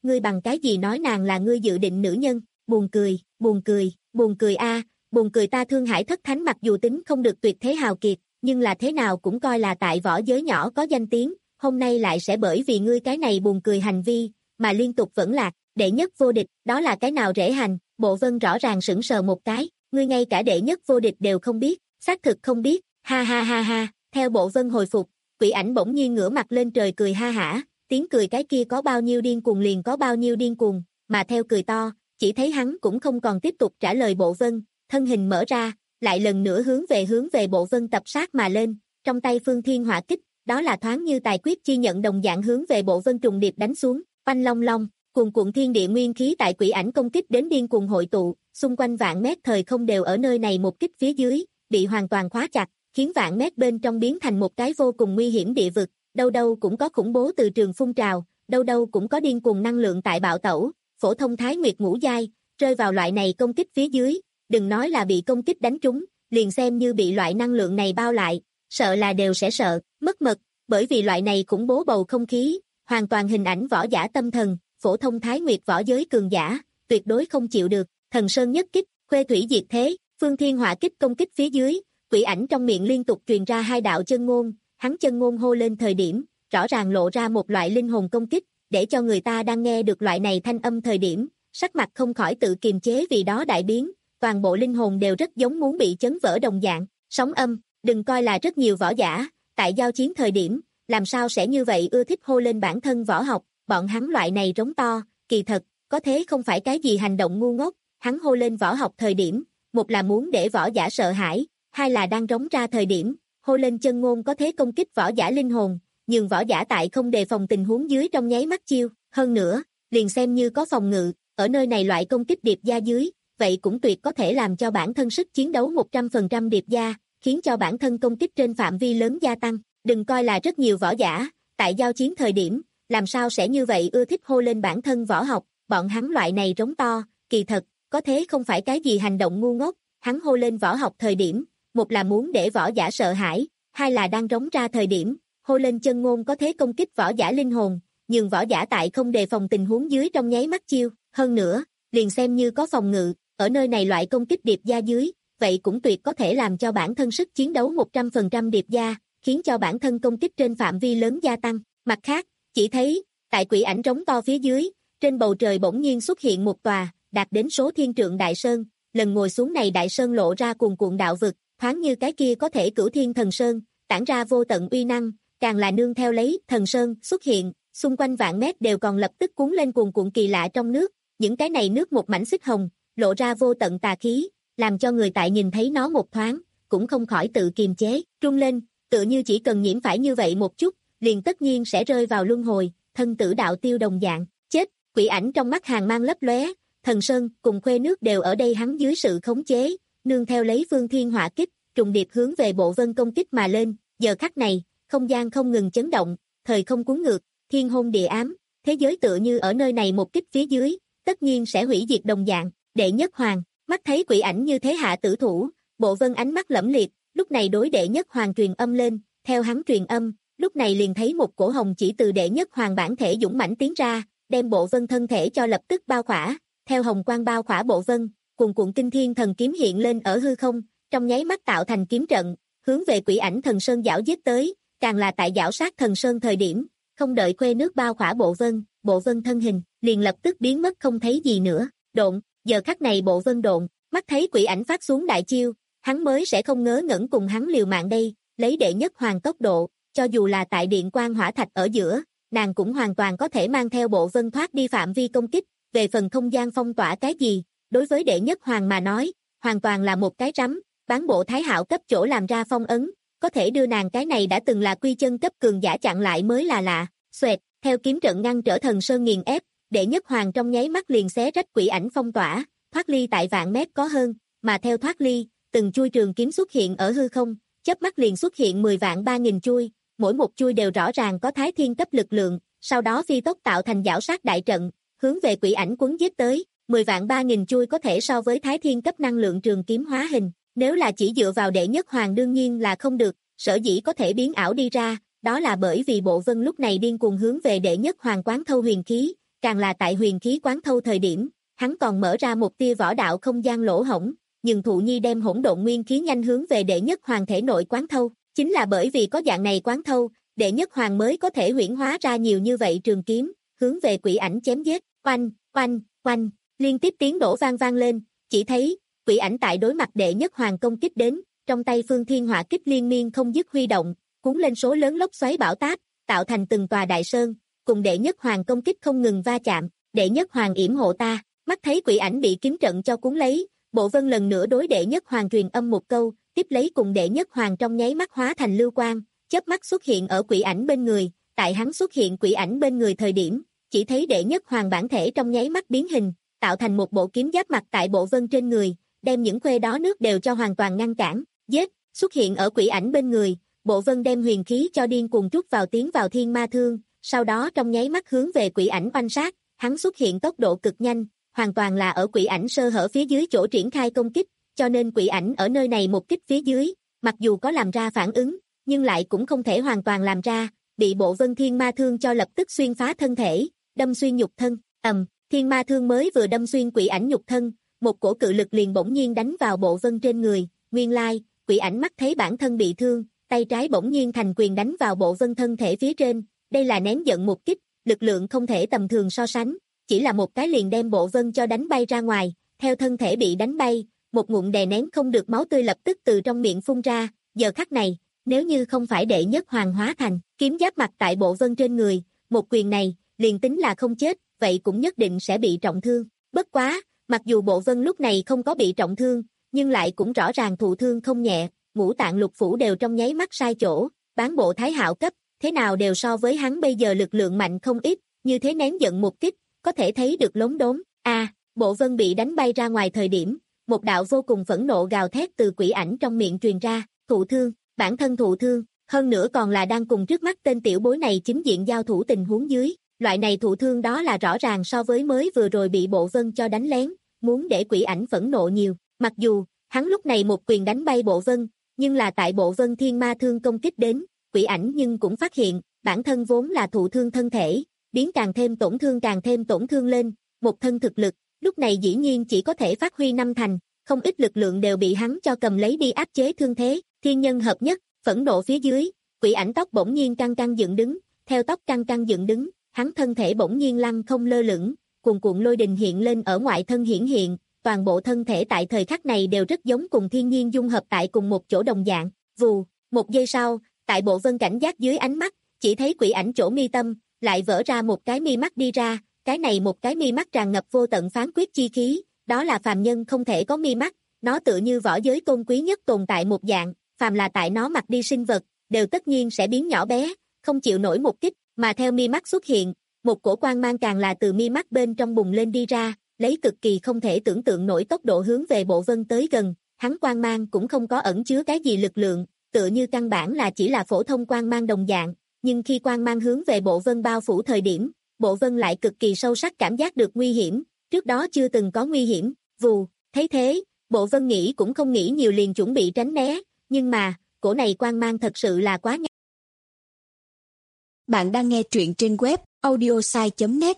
Speaker 2: ngươi bằng cái gì nói nàng là ngươi dự định nữ nhân, buồn cười, buồn cười, buồn cười a, buồn cười ta Thương Hải Thất Thánh mặc dù tính không được tuyệt thế hào kiệt, nhưng là thế nào cũng coi là tại võ giới nhỏ có danh tiếng, hôm nay lại sẽ bởi vì ngươi cái này buồn cười hành vi, mà liên tục vẫn lạc, đệ nhất vô địch, đó là cái nào rễ hành, Bộ Vân rõ ràng sững sờ một cái, ngươi ngay cả đệ nhất vô địch đều không biết, xác thực không biết, ha ha ha ha, theo Bộ Vân hồi phục, quỷ ảnh bỗng nhiên ngửa mặt lên trời cười ha hả, tiếng cười cái kia có bao nhiêu điên cuồng liền có bao nhiêu điên cuồng, mà theo cười to, chỉ thấy hắn cũng không còn tiếp tục trả lời Bộ Vân, thân hình mở ra, lại lần nữa hướng về hướng về Bộ Vân tập sát mà lên, trong tay Phương Thiên Hỏa Kích, đó là thoáng như tài quyết chi nhận đồng dạng hướng về Bộ Vân trùng điệp đánh xuống, oanh long long, cuồn cuộn thiên địa nguyên khí tại quỷ ảnh công kích đến điên cuồng hội tụ, xung quanh vạn mét thời không đều ở nơi này một kích phía dưới, bị hoàn toàn khóa chặt, khiến vạn mét bên trong biến thành một cái vô cùng nguy hiểm địa vực, đâu đâu cũng có khủng bố từ trường phun trào, đâu đâu cũng có điên cuồng năng lượng tại bạo tẩu, phổ thông Thái Nguyệt ngũ giai, rơi vào loại này công kích phía dưới, đừng nói là bị công kích đánh trúng, liền xem như bị loại năng lượng này bao lại, sợ là đều sẽ sợ, mất mật, bởi vì loại này khủng bố bầu không khí, hoàn toàn hình ảnh võ giả tâm thần, phổ thông Thái Nguyệt võ giới cường giả, tuyệt đối không chịu được, Thần Sơn nhất kích, khuê thủy diệt thế, Phương Thiên Hỏa Kích công kích phía dưới, quỷ ảnh trong miệng liên tục truyền ra hai đạo chân ngôn, hắn chân ngôn hô lên thời điểm, rõ ràng lộ ra một loại linh hồn công kích, để cho người ta đang nghe được loại này thanh âm thời điểm, sắc mặt không khỏi tự kiềm chế vì đó đại biến, toàn bộ linh hồn đều rất giống muốn bị chấn vỡ đồng dạng, sóng âm, đừng coi là rất nhiều võ giả, tại giao chiến thời điểm, làm sao sẽ như vậy ưa thích hô lên bản thân võ học, bọn hắn loại này rống to, kỳ thật, có thế không phải cái gì hành động ngu ngốc, hắn hô lên võ học thời điểm, một là muốn để võ giả sợ hãi, hai là đang rống ra thời điểm, hô lên chân ngôn có thế công kích võ giả linh hồn, nhưng võ giả tại không đề phòng tình huống dưới trong nháy mắt chiêu, hơn nữa, liền xem như có phòng ngự, ở nơi này loại công kích điệp gia dưới, vậy cũng tuyệt có thể làm cho bản thân sức chiến đấu một trăm phần trăm điệp gia, khiến cho bản thân công kích trên phạm vi lớn gia tăng, đừng coi là rất nhiều võ giả, tại giao chiến thời điểm, làm sao sẽ như vậy ưa thích hô lên bản thân võ học, bọn hắn loại này rống to, kỳ thật, có thế không phải cái gì hành động ngu ngốc, hắn hô lên võ học thời điểm, một là muốn để võ giả sợ hãi, hai là đang rống ra thời điểm, hô lên chân ngôn có thế công kích võ giả linh hồn, nhưng võ giả tại không đề phòng tình huống dưới trong nháy mắt chiêu, hơn nữa, liền xem như có phòng ngự, ở nơi này loại công kích điệp gia dưới, vậy cũng tuyệt có thể làm cho bản thân sức chiến đấu một trăm phần trăm điệp gia, khiến cho bản thân công kích trên phạm vi lớn gia tăng. Mặt khác, chỉ thấy, tại quỷ ảnh rống to phía dưới, trên bầu trời bỗng nhiên xuất hiện một tòa, đạt đến số thiên trượng đại sơn, lần ngồi xuống này đại sơn lộ ra cuồn cuộn đạo vực, thoáng như cái kia có thể cửu thiên thần sơn, tản ra vô tận uy năng, càng là nương theo lấy thần sơn xuất hiện, xung quanh vạn mét đều còn lập tức cuốn lên cuồn cuộn kỳ lạ trong nước, những cái này nước một mảnh xích hồng, lộ ra vô tận tà khí, làm cho người tại nhìn thấy nó một thoáng, cũng không khỏi tự kiềm chế, trung lên, tựa như chỉ cần nhiễm phải như vậy một chút, liền tất nhiên sẽ rơi vào luân hồi, thân tử đạo tiêu đồng dạng, chết, quỷ ảnh trong mắt hàng mang lấp lóe, thần sơn cùng khuê nước đều ở đây hắn dưới sự khống chế, nương theo lấy Phương Thiên Hỏa Kích, trùng điệp hướng về Bộ Vân công kích mà lên, giờ khắc này, không gian không ngừng chấn động, thời không cuốn ngược, thiên hôn địa ám, thế giới tựa như ở nơi này một kích phía dưới, tất nhiên sẽ hủy diệt đồng dạng, đệ nhất hoàng, mắt thấy quỷ ảnh như thế hạ tử thủ, Bộ Vân ánh mắt lẫm liệt, lúc này đối đệ nhất hoàng truyền âm lên, theo hắn truyền âm, lúc này liền thấy một cổ hồng chỉ từ đệ nhất hoàng bản thể dũng mãnh tiến ra, đem Bộ Vân thân thể cho lập tức bao khỏa, theo hồng quang bao khỏa Bộ Vân, cuồn cuộn kinh thiên thần kiếm hiện lên ở hư không, trong nháy mắt tạo thành kiếm trận, hướng về quỷ ảnh thần sơn giảo giết tới, càng là tại giảo sát thần sơn thời điểm, không đợi khuê nước bao khỏa Bộ Vân, Bộ Vân thân hình, liền lập tức biến mất không thấy gì nữa, độn, giờ khắc này Bộ Vân độn, mắt thấy quỷ ảnh phát xuống đại chiêu, hắn mới sẽ không ngớ ngẩn cùng hắn liều mạng đây, lấy đệ nhất hoàng tốc độ, cho dù là tại điện quan hỏa thạch ở giữa, nàng cũng hoàn toàn có thể mang theo Bộ Vân thoát đi phạm vi công kích, về phần không gian phong tỏa cái gì, đối với đệ nhất hoàng mà nói, hoàn toàn là một cái rắm, bán bộ thái hạo cấp chỗ làm ra phong ấn, có thể đưa nàng cái này đã từng là quy chân cấp cường giả chặn lại mới là lạ, xoẹt, theo kiếm trận ngăn trở thần sơn nghiền ép, đệ nhất hoàng trong nháy mắt liền xé rách quỷ ảnh phong tỏa, thoát ly tại vạn mét có hơn, mà theo thoát ly, từng chui trường kiếm xuất hiện ở hư không, chớp mắt liền xuất hiện mười vạn ba nghìn chui, mỗi một chui đều rõ ràng có thái thiên cấp lực lượng, sau đó phi tốc tạo thành giảo sát đại trận, hướng về quỷ ảnh quấn giết tới, mười vạn ba nghìn chui có thể so với thái thiên cấp năng lượng trường kiếm hóa hình, nếu là chỉ dựa vào đệ nhất hoàng đương nhiên là không được, sở dĩ có thể biến ảo đi ra, đó là bởi vì Bộ Vân lúc này điên cuồng hướng về đệ nhất hoàng quán thâu huyền khí, càng là tại huyền khí quán thâu thời điểm, hắn còn mở ra một tia võ đạo không gian lỗ hổng, nhưng Thụ Nhi đem hỗn độn nguyên khí nhanh hướng về đệ nhất hoàng thể nội quán thâu, chính là bởi vì có dạng này quán thâu, đệ nhất hoàng mới có thể huyễn hóa ra nhiều như vậy trường kiếm, hướng về quỷ ảnh chém giết, oanh, oanh, oanh, liên tiếp tiếng nổ vang vang lên, chỉ thấy, quỷ ảnh tại đối mặt đệ nhất hoàng công kích đến, trong tay Phương Thiên Hỏa Kích liên miên không dứt huy động, cuốn lên số lớn lốc xoáy bão táp, tạo thành từng tòa đại sơn, cùng đệ nhất hoàng công kích không ngừng va chạm, đệ nhất hoàng yểm hộ ta, mắt thấy quỷ ảnh bị kiếm trận cho cuốn lấy, Bộ Vân lần nữa đối đệ nhất hoàng truyền âm một câu, tiếp lấy cùng đệ nhất hoàng trong nháy mắt hóa thành lưu quang, chớp mắt xuất hiện ở quỷ ảnh bên người, tại hắn xuất hiện quỷ ảnh bên người thời điểm, chỉ thấy đệ nhất hoàng bản thể trong nháy mắt biến hình, tạo thành một bộ kiếm giáp mặt tại Bộ Vân trên người, đem những khuê đó nước đều cho hoàn toàn ngăn cản, giết, xuất hiện ở quỷ ảnh bên người, Bộ Vân đem huyền khí cho điên cuồng trút vào tiến vào thiên ma thương, sau đó trong nháy mắt hướng về quỷ ảnh oanh sát, hắn xuất hiện tốc độ cực nhanh, hoàn toàn là ở quỷ ảnh sơ hở phía dưới chỗ triển khai công kích, cho nên quỷ ảnh ở nơi này một kích phía dưới, mặc dù có làm ra phản ứng, nhưng lại cũng không thể hoàn toàn làm ra, bị Bộ Vân thiên ma thương cho lập tức xuyên phá thân thể, đâm xuyên nhục thân, ầm, thiên ma thương mới vừa đâm xuyên quỷ ảnh nhục thân, một cổ cự lực liền bỗng nhiên đánh vào Bộ Vân trên người, nguyên lai, quỷ ảnh mắt thấy bản thân bị thương, tay trái bỗng nhiên thành quyền đánh vào Bộ Vân thân thể phía trên, đây là nén giận một kích, lực lượng không thể tầm thường so sánh, chỉ là một cái liền đem Bộ Vân cho đánh bay ra ngoài, theo thân thể bị đánh bay, một ngụm đè nén không được máu tươi lập tức từ trong miệng phun ra, giờ khắc này, nếu như không phải đệ nhất hoàng hóa thành, kiếm giáp mặt tại Bộ Vân trên người, một quyền này, liền tính là không chết, vậy cũng nhất định sẽ bị trọng thương, bất quá, mặc dù Bộ Vân lúc này không có bị trọng thương, nhưng lại cũng rõ ràng thụ thương không nhẹ, ngũ tạng lục phủ đều trong nháy mắt sai chỗ, bán bộ thái hạo cấp, thế nào đều so với hắn bây giờ lực lượng mạnh không ít, như thế nén giận một kích, có thể thấy được lốm đốm, a à, Bộ Vân bị đánh bay ra ngoài thời điểm, một đạo vô cùng phẫn nộ gào thét từ quỷ ảnh trong miệng truyền ra, thụ thương, bản thân thụ thương, hơn nữa còn là đang cùng trước mắt tên tiểu bối này chính diện giao thủ tình huống dưới, loại này thụ thương đó là rõ ràng so với mới vừa rồi bị Bộ Vân cho đánh lén, muốn để quỷ ảnh phẫn nộ nhiều, mặc dù, hắn lúc này một quyền đánh bay Bộ Vân, nhưng là tại Bộ Vân thiên ma thương công kích đến, quỷ ảnh nhưng cũng phát hiện, bản thân vốn là thụ thương thân thể, biến càng thêm tổn thương càng thêm tổn thương lên, một thân thực lực, lúc này dĩ nhiên chỉ có thể phát huy năm thành, không ít lực lượng đều bị hắn cho cầm lấy đi áp chế thương thế, thiên nhân hợp nhất, phẫn nộ phía dưới, quỷ ảnh tóc bỗng nhiên căng căng dựng đứng, theo tóc căng căng dựng đứng, hắn thân thể bỗng nhiên lăn không lơ lửng, cuồn cuộn lôi đình hiện lên ở ngoại thân hiển hiện, toàn bộ thân thể tại thời khắc này đều rất giống cùng thiên nhiên dung hợp tại cùng một chỗ đồng dạng, vù, một giây sau, tại Bộ Vân cảnh giác dưới ánh mắt, chỉ thấy quỷ ảnh chỗ mi tâm, lại vỡ ra một cái mi mắt đi ra, cái này một cái mi mắt tràn ngập vô tận phán quyết chi khí, đó là phàm nhân không thể có mi mắt, nó tựa như võ giới tôn quý nhất tồn tại một dạng, phàm là tại nó mặt đi sinh vật, đều tất nhiên sẽ biến nhỏ bé, không chịu nổi một kích, mà theo mi mắt xuất hiện, một cổ quang mang càng là từ mi mắt bên trong bùng lên đi ra, lấy cực kỳ không thể tưởng tượng nổi tốc độ hướng về Bộ Vân tới gần, hắn quang mang cũng không có ẩn chứa cái gì lực lượng, tựa như căn bản là chỉ là phổ thông quang mang đồng dạng, nhưng khi quang mang hướng về Bộ Vân bao phủ thời điểm, Bộ Vân lại cực kỳ sâu sắc cảm giác được nguy hiểm, trước đó chưa từng có nguy hiểm, vù, thấy thế, Bộ Vân nghĩ cũng không nghĩ nhiều liền chuẩn bị tránh né, nhưng mà, cổ này quang mang thật sự là quá nhanh.
Speaker 3: Bạn đang nghe truyện trên web audiosai chấm net.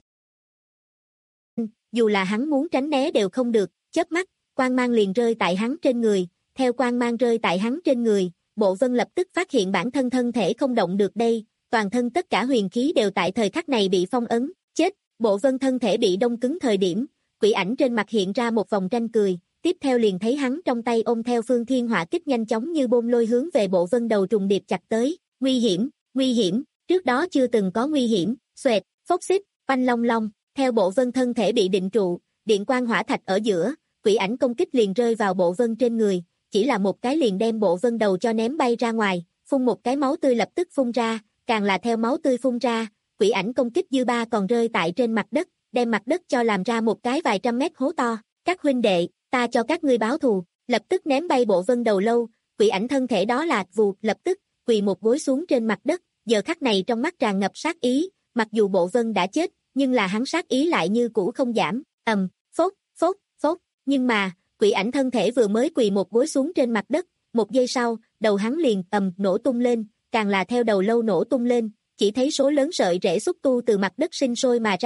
Speaker 2: Dù là hắn muốn tránh né đều không được, chớp mắt, quang mang liền rơi tại hắn trên người, theo quang mang rơi tại hắn trên người, Bộ Vân lập tức phát hiện bản thân thân thể không động được đây, toàn thân tất cả huyền khí đều tại thời khắc này bị phong ấn, chết, Bộ Vân thân thể bị đông cứng thời điểm, quỷ ảnh trên mặt hiện ra một vòng tranh cười, tiếp theo liền thấy hắn trong tay ôm theo Phương Thiên Hỏa Kích nhanh chóng như bôn lôi hướng về Bộ Vân đầu trùng điệp chặt tới, nguy hiểm, nguy hiểm, trước đó chưa từng có nguy hiểm, xoẹt, phốc xích, phanh long long, theo Bộ Vân thân thể bị định trụ, điện quang hỏa thạch ở giữa, quỷ ảnh công kích liền rơi vào Bộ Vân trên người, chỉ là một cái liền đem Bộ Vân đầu cho ném bay ra ngoài, phun một cái máu tươi lập tức phun ra, càng là theo máu tươi phun ra, quỷ ảnh công kích dư ba còn rơi tại trên mặt đất, đem mặt đất cho làm ra một cái vài trăm mét hố to, các huynh đệ, ta cho các ngươi báo thù, lập tức ném bay Bộ Vân đầu lâu, quỷ ảnh thân thể đó là vù, lập tức, quỳ một gối xuống trên mặt đất, giờ khắc này trong mắt tràn ngập sát ý, mặc dù Bộ Vân đã chết, nhưng là hắn sát ý lại như cũ không giảm, ầm, phốt, phốt, phốt, nhưng mà, quỷ ảnh thân thể vừa mới quỳ một gối xuống trên mặt đất, một giây sau, đầu hắn liền ầm nổ tung lên, càng là theo đầu lâu nổ tung lên, chỉ thấy số lớn sợi rễ xúc tu từ mặt đất sinh sôi mà ra,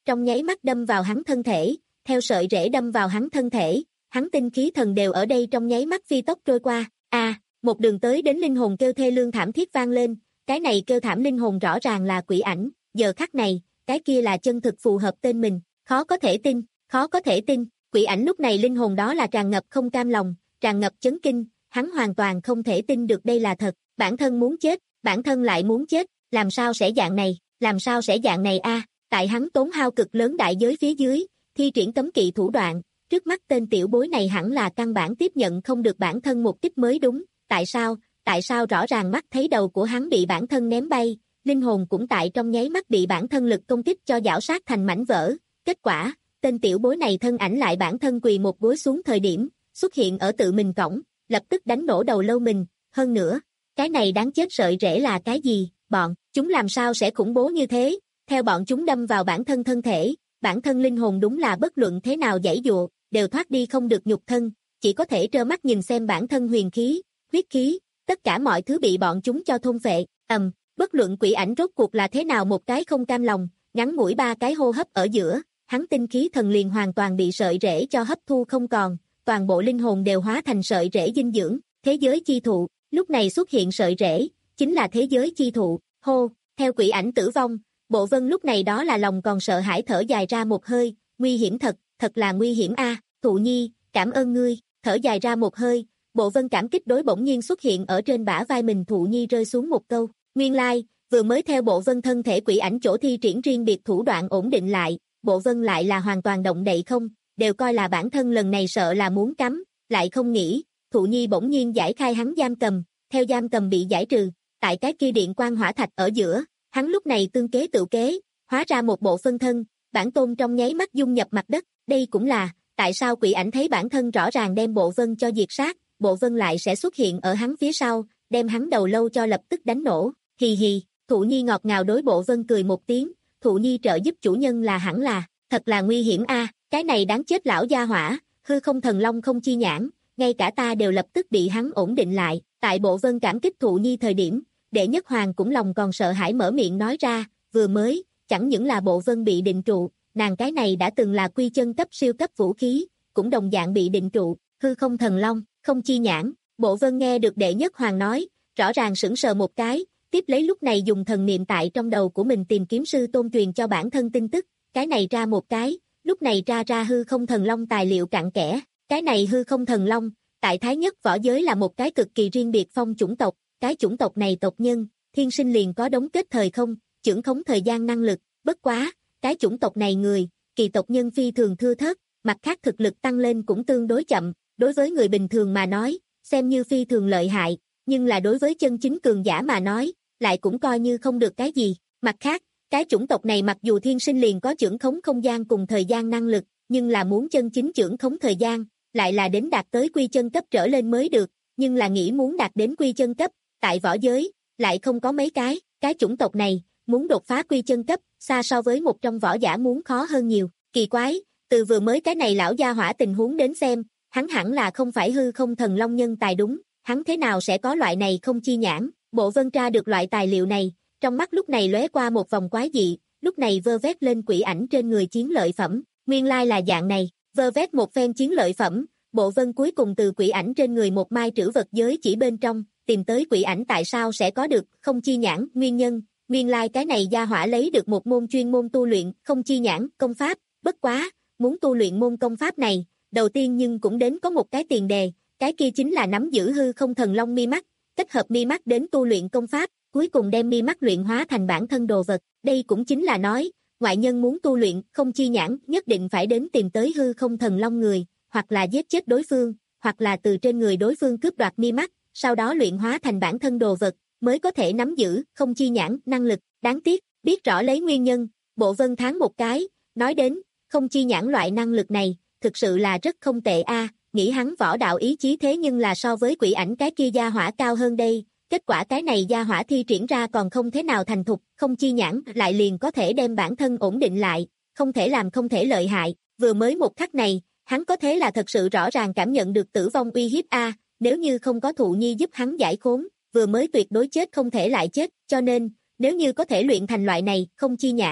Speaker 2: trong nháy mắt đâm vào hắn thân thể, theo sợi rễ đâm vào hắn thân thể, hắn tinh khí thần đều ở đây trong nháy mắt phi tốc trôi qua. A, à, một đường tới đến linh hồn kêu thê lương thảm thiết vang lên, cái này kêu thảm linh hồn rõ ràng là quỷ ảnh, giờ khắc này, cái kia là chân thực phù hợp tên mình, khó có thể tin, khó có thể tin, quỷ ảnh lúc này linh hồn đó là tràn ngập không cam lòng, tràn ngập chấn kinh, hắn hoàn toàn không thể tin được đây là thật, bản thân muốn chết, bản thân lại muốn chết, làm sao sẽ dạng này, làm sao sẽ dạng này a? À, tại hắn tốn hao cực lớn đại giới phía dưới, thi triển cấm kỵ thủ đoạn, trước mắt tên tiểu bối này hẳn là căn bản tiếp nhận không được bản thân một kích mới đúng, tại sao, tại sao rõ ràng mắt thấy đầu của hắn bị bản thân ném bay, linh hồn cũng tại trong nháy mắt bị bản thân lực công kích cho giảo sát thành mảnh vỡ, kết quả, tên tiểu bối này thân ảnh lại bản thân quỳ một gối xuống thời điểm, xuất hiện ở tự mình cổng, lập tức đánh nổ đầu lâu mình, hơn nữa, cái này đáng chết sợi rễ là cái gì, bọn, chúng làm sao sẽ khủng bố như thế, theo bọn chúng đâm vào bản thân thân thể, bản thân linh hồn đúng là bất luận thế nào giãy dụa, đều thoát đi không được nhục thân, chỉ có thể trơ mắt nhìn xem bản thân huyền khí, huyết khí, tất cả mọi thứ bị bọn chúng cho thôn phệ, ầm, bất luận quỷ ảnh rốt cuộc là thế nào một cái không cam lòng, ngắn ngủi ba cái hô hấp ở giữa, hắn tinh khí thần liền hoàn toàn bị sợi rễ cho hấp thu không còn, toàn bộ linh hồn đều hóa thành sợi rễ dinh dưỡng, thế giới chi thụ, lúc này xuất hiện sợi rễ, chính là thế giới chi thụ, hô, theo quỷ ảnh tử vong, Bộ Vân lúc này đó là lòng còn sợ hãi thở dài ra một hơi, nguy hiểm thật, thật là nguy hiểm a, Thụ Nhi, cảm ơn ngươi, thở dài ra một hơi, Bộ Vân cảm kích đối bỗng nhiên xuất hiện ở trên bả vai mình Thụ Nhi rơi xuống một câu, nguyên lai, like, vừa mới theo Bộ Vân thân thể quỷ ảnh chỗ thi triển riêng biệt thủ đoạn ổn định lại, Bộ Vân lại là hoàn toàn động đậy không, đều coi là bản thân lần này sợ là muốn cắm, lại không nghĩ, Thụ Nhi bỗng nhiên giải khai hắn giam cầm, theo giam cầm bị giải trừ, tại cái kia điện quang hỏa thạch ở giữa, hắn lúc này tương kế tự kế, hóa ra một bộ phân thân, bản tôn trong nháy mắt dung nhập mặt đất, đây cũng là, tại sao quỷ ảnh thấy bản thân rõ ràng đem Bộ Vân cho diệt sát, Bộ Vân lại sẽ xuất hiện ở hắn phía sau, đem hắn đầu lâu cho lập tức đánh nổ, hì hì, Thụ Nhi ngọt ngào đối Bộ Vân cười một tiếng, Thụ Nhi trợ giúp chủ nhân là hẳn là, thật là nguy hiểm a, cái này đáng chết lão gia hỏa, hư không thần long không chi nhãn, ngay cả ta đều lập tức bị hắn ổn định lại, tại Bộ Vân cảm kích Thụ Nhi thời điểm, Đệ Nhất Hoàng cũng lòng còn sợ hãi mở miệng nói ra, vừa mới, chẳng những là Bộ Vân bị định trụ, nàng cái này đã từng là quy chân cấp siêu cấp vũ khí, cũng đồng dạng bị định trụ, hư không thần long, không chi nhãn, Bộ Vân nghe được Đệ Nhất Hoàng nói, rõ ràng sững sờ một cái, tiếp lấy lúc này dùng thần niệm tại trong đầu của mình tìm kiếm sư tôn truyền cho bản thân tin tức, cái này ra một cái, lúc này ra ra hư không thần long tài liệu cặn kẽ, cái này hư không thần long, tại Thái Nhất võ giới là một cái cực kỳ riêng biệt phong chủng tộc, cái chủng tộc này tộc nhân, thiên sinh liền có đống kết thời không, chưởng khống thời gian năng lực, bất quá, cái chủng tộc này người, kỳ tộc nhân phi thường thưa thớt, mặt khác thực lực tăng lên cũng tương đối chậm, đối với người bình thường mà nói, xem như phi thường lợi hại, nhưng là đối với chân chính cường giả mà nói, lại cũng coi như không được cái gì, mặt khác, cái chủng tộc này mặc dù thiên sinh liền có chưởng khống không gian cùng thời gian năng lực, nhưng là muốn chân chính chưởng khống thời gian, lại là đến đạt tới quy chân cấp trở lên mới được, nhưng là nghĩ muốn đạt đến quy chân cấp, tại võ giới, lại không có mấy cái, cái chủng tộc này, muốn đột phá quy chân cấp, xa so với một trong võ giả muốn khó hơn nhiều, kỳ quái, từ vừa mới cái này lão gia hỏa tình huống đến xem, hắn hẳn là không phải hư không thần long nhân tài đúng, hắn thế nào sẽ có loại này không chi nhãn, Bộ Vân tra được loại tài liệu này, trong mắt lúc này lóe qua một vòng quái dị, lúc này vơ vét lên quỷ ảnh trên người chiến lợi phẩm, nguyên lai là dạng này, vơ vét một phen chiến lợi phẩm, Bộ Vân cuối cùng từ quỷ ảnh trên người một mai trữ vật giới chỉ bên trong, tìm tới quỷ ảnh tại sao sẽ có được không chi nhãn nguyên nhân, nguyên lai cái này gia hỏa lấy được một môn chuyên môn tu luyện không chi nhãn công pháp, bất quá, muốn tu luyện môn công pháp này, đầu tiên nhưng cũng đến có một cái tiền đề, cái kia chính là nắm giữ hư không thần long mi mắt, kết hợp mi mắt đến tu luyện công pháp, cuối cùng đem mi mắt luyện hóa thành bản thân đồ vật, đây cũng chính là nói, ngoại nhân muốn tu luyện không chi nhãn nhất định phải đến tìm tới hư không thần long người, hoặc là giết chết đối phương, hoặc là từ trên người đối phương cướp đoạt mi mắt, sau đó luyện hóa thành bản thân đồ vật, mới có thể nắm giữ không chi nhãn năng lực, đáng tiếc, biết rõ lấy nguyên nhân, Bộ Vân tháng một cái, nói đến, không chi nhãn loại năng lực này, thực sự là rất không tệ a, nghĩ hắn võ đạo ý chí thế nhưng là so với quỷ ảnh cái kia gia hỏa cao hơn đây, kết quả cái này gia hỏa thi triển ra còn không thế nào thành thục, không chi nhãn lại liền có thể đem bản thân ổn định lại, không thể làm không thể lợi hại, vừa mới một khắc này, hắn có thế là thật sự rõ ràng cảm nhận được tử vong uy hiếp a, nếu như không có Thụ Nhi giúp hắn giải khốn, vừa mới tuyệt đối chết không thể lại chết, cho nên, nếu như có thể luyện thành loại này không chi nhãn,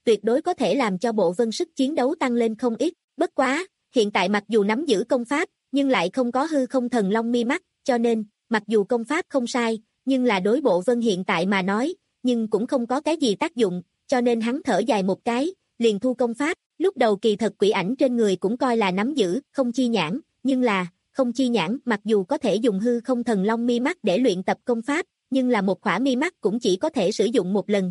Speaker 2: tuyệt đối có thể làm cho Bộ Vân sức chiến đấu tăng lên không ít, bất quá, hiện tại mặc dù nắm giữ công pháp, nhưng lại không có hư không thần long mi mắt, cho nên, mặc dù công pháp không sai, nhưng là đối Bộ Vân hiện tại mà nói, nhưng cũng không có cái gì tác dụng, cho nên hắn thở dài một cái, liền thu công pháp, lúc đầu kỳ thật quỷ ảnh trên người cũng coi là nắm giữ, không chi nhãn, nhưng là, không chi nhãn mặc dù có thể dùng hư không thần long mi mắt để luyện tập công pháp, nhưng là một khỏa mi mắt cũng chỉ có thể sử dụng một lần.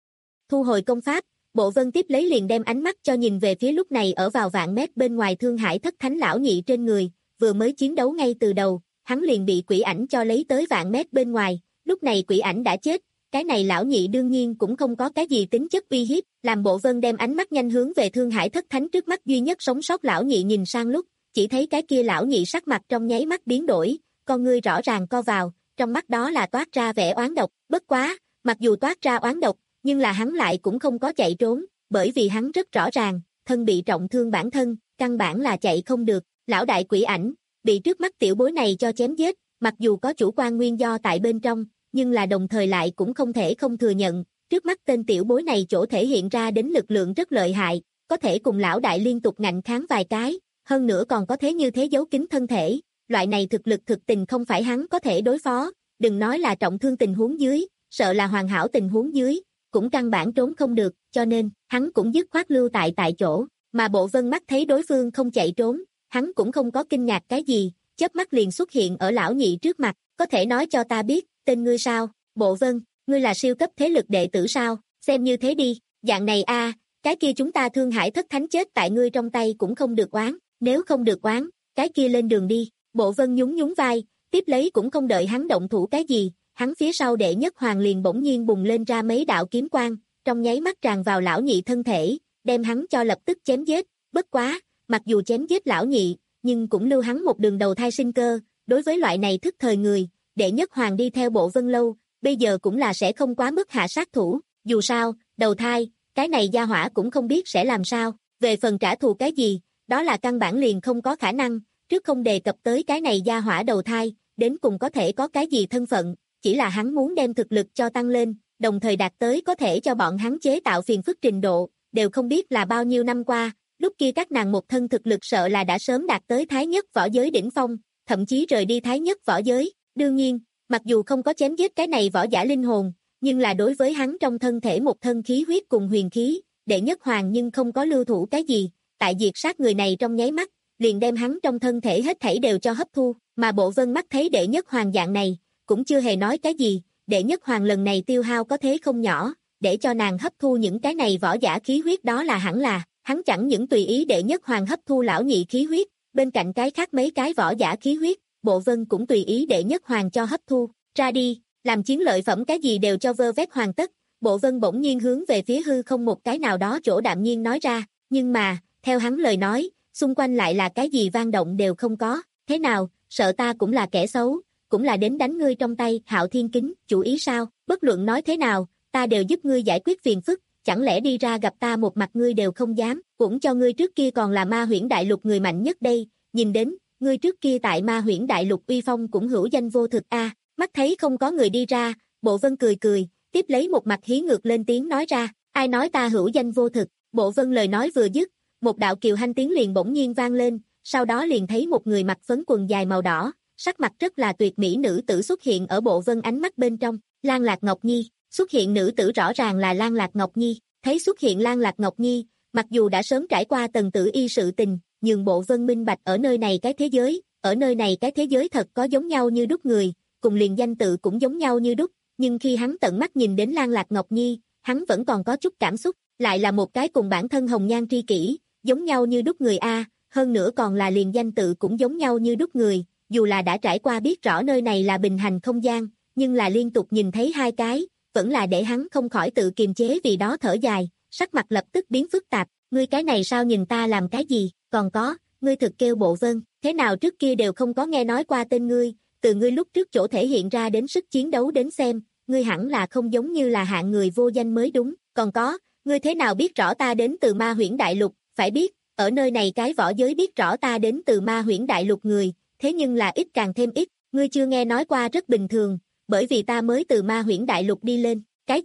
Speaker 2: Thu hồi công pháp, Bộ Vân tiếp lấy liền đem ánh mắt cho nhìn về phía lúc này ở vào vạn mét bên ngoài Thương Hải Thất Thánh lão nhị trên người, vừa mới chiến đấu ngay từ đầu, hắn liền bị quỷ ảnh cho lấy tới vạn mét bên ngoài, lúc này quỷ ảnh đã chết, cái này lão nhị đương nhiên cũng không có cái gì tính chất uy hiếp, làm Bộ Vân đem ánh mắt nhanh hướng về Thương Hải Thất Thánh trước mắt duy nhất sống sót lão nhị nhìn sang lúc, chỉ thấy cái kia lão nhị sắc mặt trong nháy mắt biến đổi, con ngươi rõ ràng co vào, trong mắt đó là toát ra vẻ oán độc, bất quá, mặc dù toát ra oán độc, nhưng là hắn lại cũng không có chạy trốn, bởi vì hắn rất rõ ràng, thân bị trọng thương bản thân, căn bản là chạy không được, lão đại quỷ ảnh, bị trước mắt tiểu bối này cho chém giết, mặc dù có chủ quan nguyên do tại bên trong, nhưng là đồng thời lại cũng không thể không thừa nhận, trước mắt tên tiểu bối này chỗ thể hiện ra đến lực lượng rất lợi hại, có thể cùng lão đại liên tục ngạnh kháng vài cái, hơn nữa còn có thế như thế giấu kín thân thể, loại này thực lực thực tình không phải hắn có thể đối phó, đừng nói là trọng thương tình huống dưới, sợ là hoàn hảo tình huống dưới, cũng căn bản trốn không được, cho nên, hắn cũng dứt khoát lưu tại tại chỗ, mà Bộ Vân mắt thấy đối phương không chạy trốn, hắn cũng không có kinh ngạc cái gì, chớp mắt liền xuất hiện ở lão nhị trước mặt, có thể nói cho ta biết, tên ngươi sao, Bộ Vân, ngươi là siêu cấp thế lực đệ tử sao, xem như thế đi, dạng này a, cái kia chúng ta Thương Hải Thất Thánh chết tại ngươi trong tay cũng không được oán, nếu không được oán, cái kia lên đường đi, Bộ Vân nhún nhún vai, tiếp lấy cũng không đợi hắn động thủ cái gì, hắn phía sau đệ nhất hoàng liền bỗng nhiên bùng lên ra mấy đạo kiếm quang, trong nháy mắt tràn vào lão nhị thân thể, đem hắn cho lập tức chém giết, bất quá, mặc dù chém giết lão nhị, nhưng cũng lưu hắn một đường đầu thai sinh cơ, đối với loại này thức thời người, đệ nhất hoàng đi theo Bộ Vân lâu, bây giờ cũng là sẽ không quá mức hạ sát thủ, dù sao, đầu thai, cái này gia hỏa cũng không biết sẽ làm sao, về phần trả thù cái gì, đó là căn bản liền không có khả năng, trước không đề cập tới cái này gia hỏa đầu thai, đến cùng có thể có cái gì thân phận, chỉ là hắn muốn đem thực lực cho tăng lên, đồng thời đạt tới có thể cho bọn hắn chế tạo phiền phức trình độ, đều không biết là bao nhiêu năm qua, lúc kia các nàng một thân thực lực sợ là đã sớm đạt tới thái nhất võ giới đỉnh phong, thậm chí rời đi thái nhất võ giới, đương nhiên, mặc dù không có chém giết cái này võ giả linh hồn, nhưng là đối với hắn trong thân thể một thân khí huyết cùng huyền khí, đệ nhất hoàng nhưng không có lưu thủ cái gì, tại diệt sát người này trong nháy mắt, liền đem hắn trong thân thể hết thảy đều cho hấp thu, mà Bộ Vân mắt thấy đệ nhất hoàng dạng này, cũng chưa hề nói cái gì, đệ nhất hoàng lần này tiêu hao có thế không nhỏ, để cho nàng hấp thu những cái này võ giả khí huyết đó là hẳn là, hắn chẳng những tùy ý đệ nhất hoàng hấp thu lão nhị khí huyết, bên cạnh cái khác mấy cái võ giả khí huyết, Bộ Vân cũng tùy ý đệ nhất hoàng cho hấp thu, ra đi, làm chiến lợi phẩm cái gì đều cho vơ vét hoàn tất, Bộ Vân bỗng nhiên hướng về phía hư không một cái nào đó chỗ đạm nhiên nói ra, nhưng mà, theo hắn lời nói, xung quanh lại là cái gì vang động đều không có, thế nào, sợ ta cũng là kẻ xấu, cũng là đến đánh ngươi trong tay, Hạo Thiên Kính, chủ ý sao, bất luận nói thế nào, ta đều giúp ngươi giải quyết phiền phức, chẳng lẽ đi ra gặp ta một mặt ngươi đều không dám, cũng cho ngươi trước kia còn là Ma Huyễn Đại Lục người mạnh nhất đây, nhìn đến, ngươi trước kia tại Ma Huyễn Đại Lục uy phong cũng hữu danh vô thực a. Mắt thấy không có người đi ra, Bộ Vân cười cười, tiếp lấy một mặt hí ngược lên tiếng nói ra, ai nói ta hữu danh vô thực, Bộ Vân lời nói vừa dứt, một đạo kiều hanh tiếng liền bỗng nhiên vang lên, sau đó liền thấy một người mặc phấn quần dài màu đỏ, sắc mặt rất là tuyệt mỹ nữ tử xuất hiện ở Bộ Vân ánh mắt bên trong, Lan Lạc Ngọc Nhi, xuất hiện nữ tử rõ ràng là Lan Lạc Ngọc Nhi, thấy xuất hiện Lan Lạc Ngọc Nhi, mặc dù đã sớm trải qua tần tử y sự tình, nhưng Bộ Vân minh bạch ở nơi này cái thế giới, ở nơi này cái thế giới thật có giống nhau như đúc người, cùng liền danh tự cũng giống nhau như đúc, nhưng khi hắn tận mắt nhìn đến Lan Lạc Ngọc Nhi, hắn vẫn còn có chút cảm xúc, lại là một cái cùng bản thân hồng nhan tri kỷ, giống nhau như đúc người a, hơn nữa còn là liền danh tự cũng giống nhau như đúc người, dù là đã trải qua biết rõ nơi này là bình hành không gian, nhưng là liên tục nhìn thấy hai cái, vẫn là để hắn không khỏi tự kiềm chế vì đó thở dài, sắc mặt lập tức biến phức tạp, ngươi cái này sao nhìn ta làm cái gì, còn có, ngươi thực kêu Bộ Vân, thế nào trước kia đều không có nghe nói qua tên ngươi, từ ngươi lúc trước chỗ thể hiện ra đến sức chiến đấu đến xem, ngươi hẳn là không giống như là hạng người vô danh mới đúng, còn có, ngươi thế nào biết rõ ta đến từ Ma Huyễn Đại Lục, phải biết, ở nơi này cái võ giới biết rõ ta đến từ Ma Huyễn Đại Lục người, thế nhưng là ít càng thêm ít, ngươi chưa nghe nói qua rất bình thường, bởi vì ta mới từ Ma Huyễn Đại Lục đi lên, cái gì,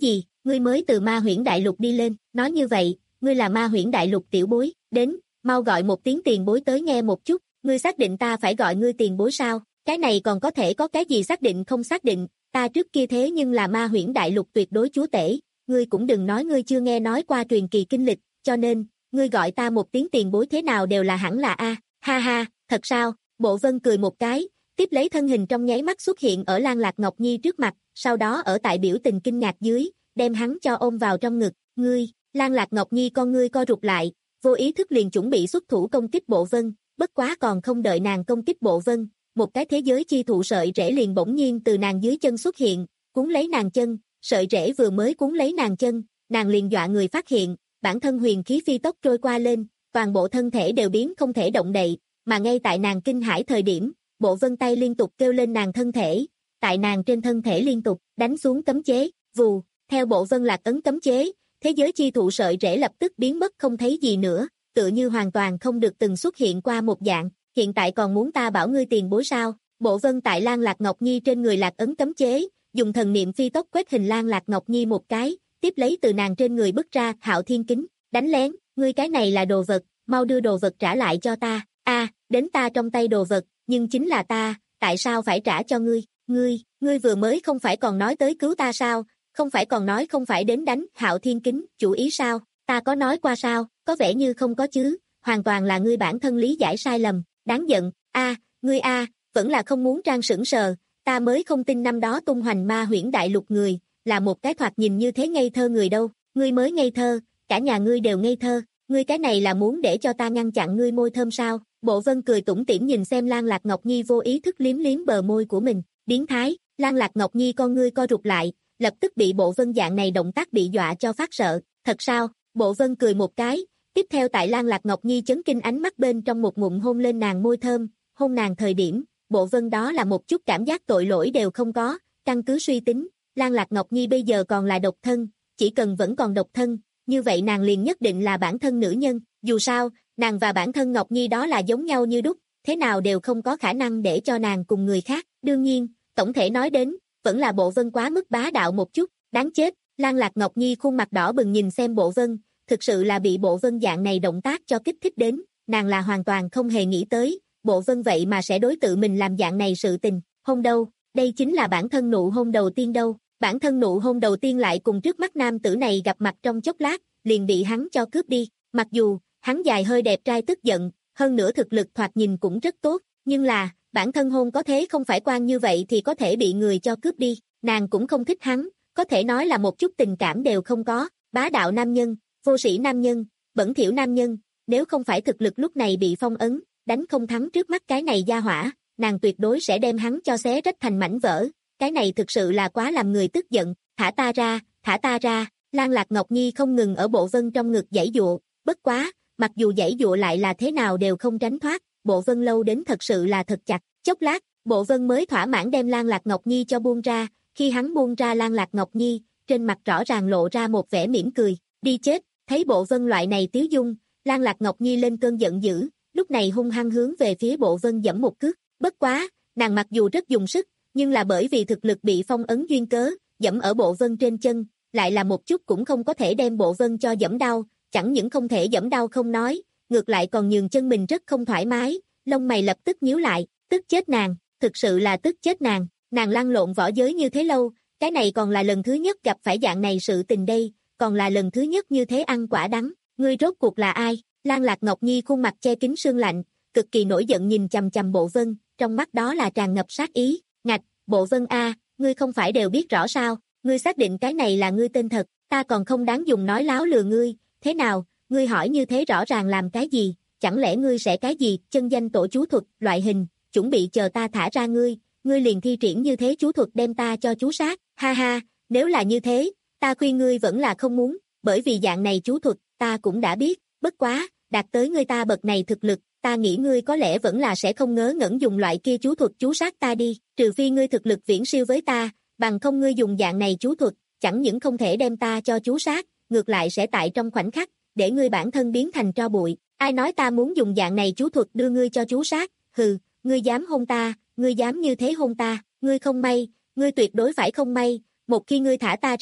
Speaker 2: ngươi mới từ ma huyễn đại lục đi lên, nói như vậy, ngươi là ma huyễn đại lục tiểu bối, đến, mau gọi một tiếng tiền bối tới nghe một chút, ngươi xác định ta phải gọi ngươi tiền bối sao, cái này còn có thể có cái gì xác định không xác định, ta trước kia thế nhưng là ma huyễn đại lục tuyệt đối chúa tể, ngươi cũng đừng nói ngươi chưa nghe nói qua truyền kỳ kinh lịch, cho nên, ngươi gọi ta một tiếng tiền bối thế nào đều là hẳn là a, ha ha, thật sao, Bộ Vân cười một cái, tiếp lấy thân hình trong nháy mắt xuất hiện ở Lan Lạc Ngọc Nhi trước mặt, sau đó ở tại biểu tình kinh ngạc dưới, đem hắn cho ôm vào trong ngực, ngươi, Lan Lạc Ngọc Nhi con ngươi co rụt lại, vô ý thức liền chuẩn bị xuất thủ công kích Bộ Vân, bất quá còn không đợi nàng công kích Bộ Vân, một cái thế giới chi thụ sợi rễ liền bỗng nhiên từ nàng dưới chân xuất hiện, cuốn lấy nàng chân, sợi rễ vừa mới cuốn lấy nàng chân, nàng liền dọa người phát hiện, bản thân huyền khí phi tốc trôi qua lên, toàn bộ thân thể đều biến không thể động đậy, mà ngay tại nàng kinh hãi thời điểm, Bộ Vân tay liên tục kêu lên nàng thân thể, tại nàng trên thân thể liên tục đánh xuống cấm chế, vù, theo Bộ Vân lạc ấn cấm chế, thế giới chi thụ sợi rễ lập tức biến mất không thấy gì nữa, tựa như hoàn toàn không được từng xuất hiện qua một dạng, hiện tại còn muốn ta bảo ngươi tiền bối sao? Bộ Vân tại Lan Lạc Ngọc Nhi trên người lạc ấn cấm chế, dùng thần niệm phi tốc quét hình Lan Lạc Ngọc Nhi một cái, tiếp lấy từ nàng trên người bứt ra Hạo Thiên Kính, đánh lén, ngươi cái này là đồ vật, mau đưa đồ vật trả lại cho ta. A, đến ta trong tay đồ vật, nhưng chính là ta, tại sao phải trả cho ngươi? Ngươi, ngươi vừa mới không phải còn nói tới cứu ta sao? Không phải còn nói không phải đến đánh Hạo Thiên Kính, chủ ý sao? Ta có nói qua sao? Có vẻ như không có chứ, hoàn toàn là ngươi bản thân lý giải sai lầm, đáng giận. A, ngươi a, vẫn là không muốn trang sững sờ, ta mới không tin năm đó tung hoành ma huyễn đại lục người, là một cái thoạt nhìn như thế ngây thơ người đâu, ngươi mới ngây thơ, cả nhà ngươi đều ngây thơ, ngươi cái này là muốn để cho ta ngăn chặn ngươi môi thơm sao? Bộ Vân cười tủm tỉm nhìn xem Lan Lạc Ngọc Nhi vô ý thức liếm liếm bờ môi của mình, biến thái, Lan Lạc Ngọc Nhi con ngươi co rụt lại, lập tức bị Bộ Vân dạng này động tác bị dọa cho phát sợ, thật sao? Bộ Vân cười một cái, tiếp theo tại Lan Lạc Ngọc Nhi chấn kinh ánh mắt bên trong một ngụm hôn lên nàng môi thơm, hôn nàng thời điểm, Bộ Vân đó là một chút cảm giác tội lỗi đều không có, căn cứ suy tính, Lan Lạc Ngọc Nhi bây giờ còn là độc thân, chỉ cần vẫn còn độc thân, như vậy nàng liền nhất định là bản thân nữ nhân, dù sao, nàng và bản thân Ngọc Nhi đó là giống nhau như đúc, thế nào đều không có khả năng để cho nàng cùng người khác, đương nhiên, tổng thể nói đến, vẫn là Bộ Vân quá mức bá đạo một chút, đáng chết, Lan Lạc Ngọc Nhi khuôn mặt đỏ bừng nhìn xem Bộ Vân, thực sự là bị Bộ Vân dạng này động tác cho kích thích đến, nàng là hoàn toàn không hề nghĩ tới, Bộ Vân vậy mà sẽ đối tự mình làm dạng này sự tình, hôn đâu, đây chính là bản thân nụ hôn đầu tiên đâu, bản thân nụ hôn đầu tiên lại cùng trước mắt nam tử này gặp mặt trong chốc lát, liền bị hắn cho cướp đi, mặc dù, hắn dài hơi đẹp trai tức giận, hơn nữa thực lực thoạt nhìn cũng rất tốt, nhưng là, bản thân hôn có thế không phải quan như vậy thì có thể bị người cho cướp đi, nàng cũng không thích hắn, có thể nói là một chút tình cảm đều không có, bá đạo nam nhân, vô sĩ nam nhân, bẩn thỉu nam nhân, nếu không phải thực lực lúc này bị phong ấn, đánh không thắng trước mắt cái này gia hỏa, nàng tuyệt đối sẽ đem hắn cho xé rách thành mảnh vỡ, cái này thực sự là quá làm người tức giận, thả ta ra, thả ta ra, Lan Lạc Ngọc Nhi không ngừng ở Bộ Vân trong ngực giãy dụa, bất quá, mặc dù giãy dụa lại là thế nào đều không tránh thoát, Bộ Vân lâu đến thật sự là thật chặt, chốc lát, Bộ Vân mới thỏa mãn đem Lan Lạc Ngọc Nhi cho buông ra, khi hắn buông ra Lan Lạc Ngọc Nhi, trên mặt rõ ràng lộ ra một vẻ mỉm cười, đi chết, thấy Bộ Vân loại này tiếu dung, Lan Lạc Ngọc Nhi lên cơn giận dữ, lúc này hung hăng hướng về phía Bộ Vân giẫm một cước, bất quá, nàng mặc dù rất dùng sức, nhưng là bởi vì thực lực bị phong ấn duyên cớ, giẫm ở Bộ Vân trên chân, lại là một chút cũng không có thể đem Bộ Vân cho giẫm đau, chẳng những không thể giẫm đau không nói, ngược lại còn nhường chân mình rất không thoải mái, lông mày lập tức nhíu lại, tức chết nàng, thực sự là tức chết nàng, nàng lăn lộn võ giới như thế lâu, cái này còn là lần thứ nhất gặp phải dạng này sự tình đây, còn là lần thứ nhất như thế ăn quả đắng, ngươi rốt cuộc là ai? Lan Lạc Ngọc Nhi khuôn mặt che kín sương lạnh, cực kỳ nổi giận nhìn chằm chằm Bộ Vân, trong mắt đó là tràn ngập sát ý, ngạch, Bộ Vân a, ngươi không phải đều biết rõ sao, ngươi xác định cái này là ngươi tên thật, ta còn không đáng dùng nói láo lừa ngươi, thế nào, ngươi hỏi như thế rõ ràng làm cái gì, chẳng lẽ ngươi sẽ cái gì, chân danh tổ chú thuật, loại hình, chuẩn bị chờ ta thả ra ngươi, ngươi liền thi triển như thế chú thuật đem ta cho chú sát, ha ha, nếu là như thế, ta khuyên ngươi vẫn là không muốn, bởi vì dạng này chú thuật, ta cũng đã biết, bất quá, đạt tới ngươi ta bậc này thực lực, ta nghĩ ngươi có lẽ vẫn là sẽ không ngớ ngẩn dùng loại kia chú thuật chú sát ta đi, trừ phi ngươi thực lực viễn siêu với ta, bằng không ngươi dùng dạng này chú thuật, chẳng những không thể đem ta cho chú sát, ngược lại sẽ tại trong khoảnh khắc, để ngươi bản thân biến thành tro bụi, ai nói ta muốn dùng dạng này chú thuật đưa ngươi cho chú sát, hừ, ngươi dám hôn ta, ngươi dám như thế hôn ta, ngươi không may, ngươi tuyệt đối phải không may, một khi ngươi thả ta ra,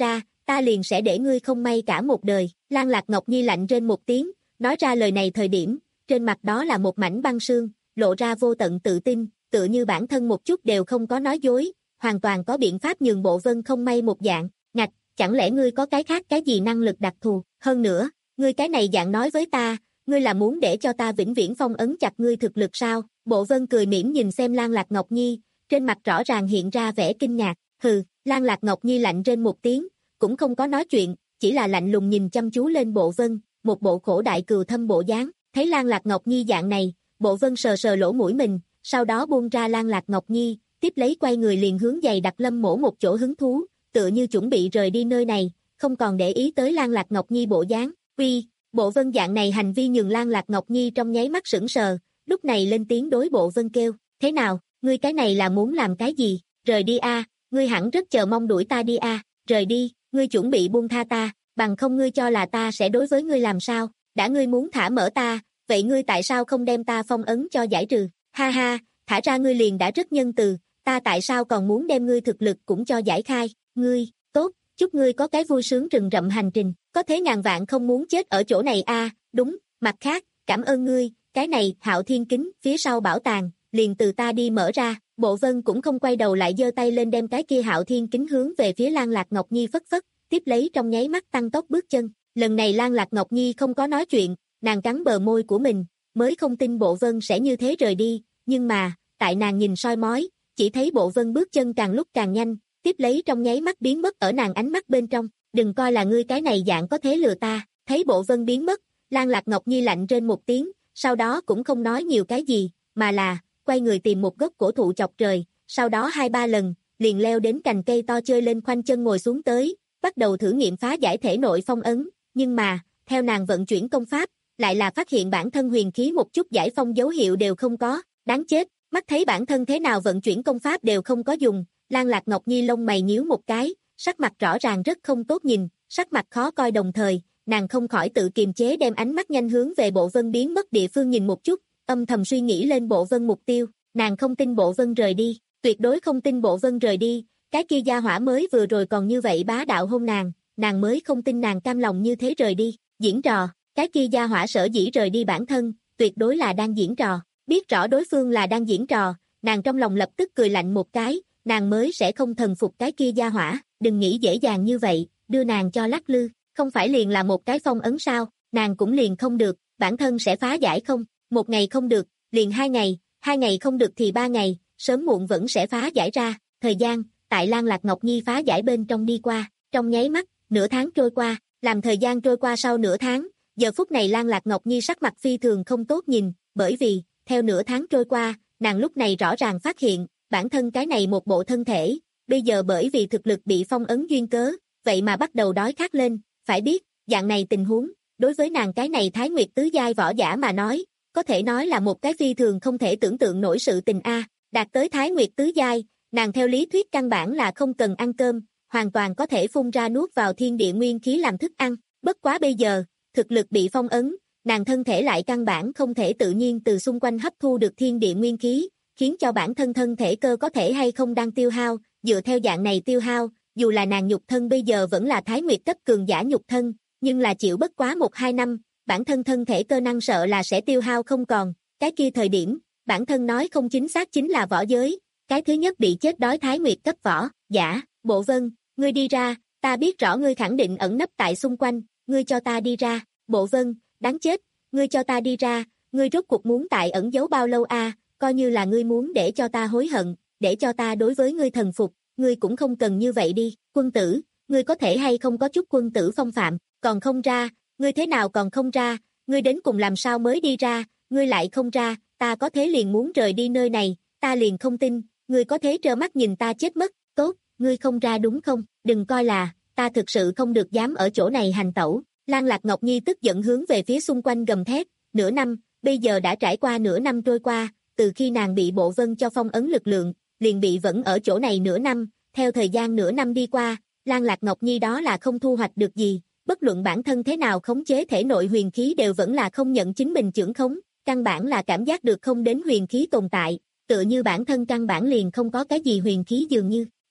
Speaker 2: ta liền sẽ để ngươi không may cả một đời. Lan Lạc Ngọc Nhi lạnh rên một tiếng, nói ra lời này thời điểm, trên mặt đó là một mảnh băng sương, lộ ra vô tận tự tin, tựa như bản thân một chút đều không có nói dối, hoàn toàn có biện pháp nhường Bộ Vân không may một dạng. Ngạch, chẳng lẽ ngươi có cái khác cái gì năng lực đặc thù? Hơn nữa, ngươi cái này dạng nói với ta, ngươi là muốn để cho ta vĩnh viễn phong ấn chặt ngươi thực lực sao? Bộ Vân cười mỉm nhìn xem Lan Lạc Ngọc Nhi, trên mặt rõ ràng hiện ra vẻ kinh ngạc. Hừ, Lan Lạc Ngọc Nhi lạnh rên một tiếng, cũng không có nói chuyện, chỉ là lạnh lùng nhìn chăm chú lên Bộ Vân, một bộ khổ đại cừu thâm bộ dáng. Thấy Lan Lạc Ngọc Nhi dạng này, Bộ Vân sờ sờ lỗ mũi mình, sau đó buông ra Lan Lạc Ngọc Nhi, tiếp lấy quay người liền hướng giày đặt Lâm Mỗ một chỗ hứng thú, tựa như chuẩn bị rời đi nơi này, không còn để ý tới Lan Lạc Ngọc Nhi bộ dáng. Uy, Bộ Vân dạng này hành vi nhường Lan Lạc Ngọc Nhi trong nháy mắt sững sờ, lúc này lên tiếng đối Bộ Vân kêu, thế nào, ngươi cái này là muốn làm cái gì? Rời đi a, ngươi hẳn rất chờ mong đuổi ta đi a, rời đi, ngươi chuẩn bị buông tha ta, bằng không ngươi cho là ta sẽ đối với ngươi làm sao? Đã ngươi muốn thả mở ta, vậy ngươi tại sao không đem ta phong ấn cho giải trừ? Ha ha, thả ra ngươi liền đã rất nhân từ, ta tại sao còn muốn đem ngươi thực lực cũng cho giải khai? Ngươi, tốt, chúc ngươi có cái vui sướng rừng rậm hành trình, có thế ngàn vạn không muốn chết ở chỗ này a, đúng, mặt khác, cảm ơn ngươi, cái này, Hạo Thiên Kính, phía sau bảo tàng, liền từ ta đi mở ra. Bộ Vân cũng không quay đầu lại giơ tay lên đem cái kia Hạo Thiên Kính hướng về phía Lan Lạc Ngọc Nhi phất phất, tiếp lấy trong nháy mắt tăng tốc bước chân. Lần này Lan Lạc Ngọc Nhi không có nói chuyện, nàng cắn bờ môi của mình, mới không tin Bộ Vân sẽ như thế rời đi, nhưng mà, tại nàng nhìn soi mói, chỉ thấy Bộ Vân bước chân càng lúc càng nhanh, tiếp lấy trong nháy mắt biến mất ở nàng ánh mắt bên trong, đừng coi là ngươi cái này dạng có thế lừa ta. Thấy Bộ Vân biến mất, Lan Lạc Ngọc Nhi lạnh rên một tiếng, sau đó cũng không nói nhiều cái gì, mà là quay người tìm một gốc cổ thụ chọc trời, sau đó hai ba lần, liền leo đến cành cây to chơi lên khoanh chân ngồi xuống tới, bắt đầu thử nghiệm phá giải thể nội phong ấn, nhưng mà, theo nàng vận chuyển công pháp, lại là phát hiện bản thân huyền khí một chút giải phong dấu hiệu đều không có, đáng chết, mắt thấy bản thân thế nào vận chuyển công pháp đều không có dùng, Lan Lạc Ngọc Nhi lông mày nhíu một cái, sắc mặt rõ ràng rất không tốt nhìn, sắc mặt khó coi đồng thời, nàng không khỏi tự kiềm chế đem ánh mắt nhanh hướng về Bộ Vân biến mất địa phương nhìn một chút, âm thầm suy nghĩ lên Bộ Vân mục tiêu, nàng không tin Bộ Vân rời đi, tuyệt đối không tin Bộ Vân rời đi, cái kia gia hỏa mới vừa rồi còn như vậy bá đạo hôn nàng, nàng mới không tin nàng cam lòng như thế rời đi, diễn trò, cái kia gia hỏa sở dĩ rời đi bản thân, tuyệt đối là đang diễn trò, biết rõ đối phương là đang diễn trò, nàng trong lòng lập tức cười lạnh một cái, nàng mới sẽ không thần phục cái kia gia hỏa, đừng nghĩ dễ dàng như vậy, đưa nàng cho lắc lư, không phải liền là một cái phong ấn sao, nàng cũng liền không được, bản thân sẽ phá giải không, một ngày không được, liền hai ngày, hai ngày không được thì ba ngày, sớm muộn vẫn sẽ phá giải ra, thời gian, tại Lan Lạc Ngọc Nhi phá giải bên trong đi qua, trong nháy mắt, nửa tháng trôi qua, làm thời gian trôi qua sau nửa tháng, giờ phút này Lan Lạc Ngọc Nhi sắc mặt phi thường không tốt nhìn, bởi vì, theo nửa tháng trôi qua, nàng lúc này rõ ràng phát hiện, bản thân cái này một bộ thân thể, bây giờ bởi vì thực lực bị phong ấn duyên cớ, vậy mà bắt đầu đói khát lên, phải biết, dạng này tình huống, đối với nàng cái này Thái Nguyệt tứ giai võ giả mà nói, có thể nói là một cái phi thường không thể tưởng tượng nổi sự tình a, đạt tới Thái Nguyệt tứ giai, nàng theo lý thuyết căn bản là không cần ăn cơm, hoàn toàn có thể phun ra nuốt vào thiên địa nguyên khí làm thức ăn, bất quá bây giờ, thực lực bị phong ấn, nàng thân thể lại căn bản không thể tự nhiên từ xung quanh hấp thu được thiên địa nguyên khí, khiến cho bản thân thân thể cơ có thể hay không đang tiêu hao, dựa theo dạng này tiêu hao, dù là nàng nhục thân bây giờ vẫn là Thái Nguyệt cấp cường giả nhục thân, nhưng là chịu bất quá một hai năm, bản thân thân thể cơ năng sợ là sẽ tiêu hao không còn, cái kia thời điểm, bản thân nói không chính xác chính là võ giới, cái thứ nhất bị chết đói Thái Nguyệt cấp võ, giả, Bộ Vân, ngươi đi ra, ta biết rõ ngươi khẳng định ẩn nấp tại xung quanh, ngươi cho ta đi ra, Bộ Vân, đáng chết, ngươi cho ta đi ra, ngươi rốt cuộc muốn tại ẩn giấu bao lâu a, coi như là ngươi muốn để cho ta hối hận, để cho ta đối với ngươi thần phục, ngươi cũng không cần như vậy đi, quân tử, ngươi có thể hay không có chút quân tử phong phạm, còn không ra, ngươi thế nào còn không ra, ngươi đến cùng làm sao mới đi ra, ngươi lại không ra, ta có thế liền muốn rời đi nơi này, ta liền không tin, ngươi có thế trơ mắt nhìn ta chết mất, tốt, ngươi không ra đúng không, đừng coi là, ta thực sự không được dám ở chỗ này hành tẩu, Lan Lạc Ngọc Nhi tức giận hướng về phía xung quanh gầm thét, nửa năm, bây giờ đã trải qua nửa năm trôi qua, từ khi nàng bị Bộ Vân cho phong ấn lực lượng, liền bị vẫn ở chỗ này nửa năm, theo thời gian nửa năm đi qua, Lan Lạc Ngọc Nhi đó là không thu hoạch được gì, bất luận bản thân thế nào khống chế thể nội huyền khí đều vẫn là không nhận chính mình chưởng khống, căn bản là cảm giác được không đến huyền khí tồn tại, tựa như bản thân căn bản liền không có cái gì huyền khí dường như,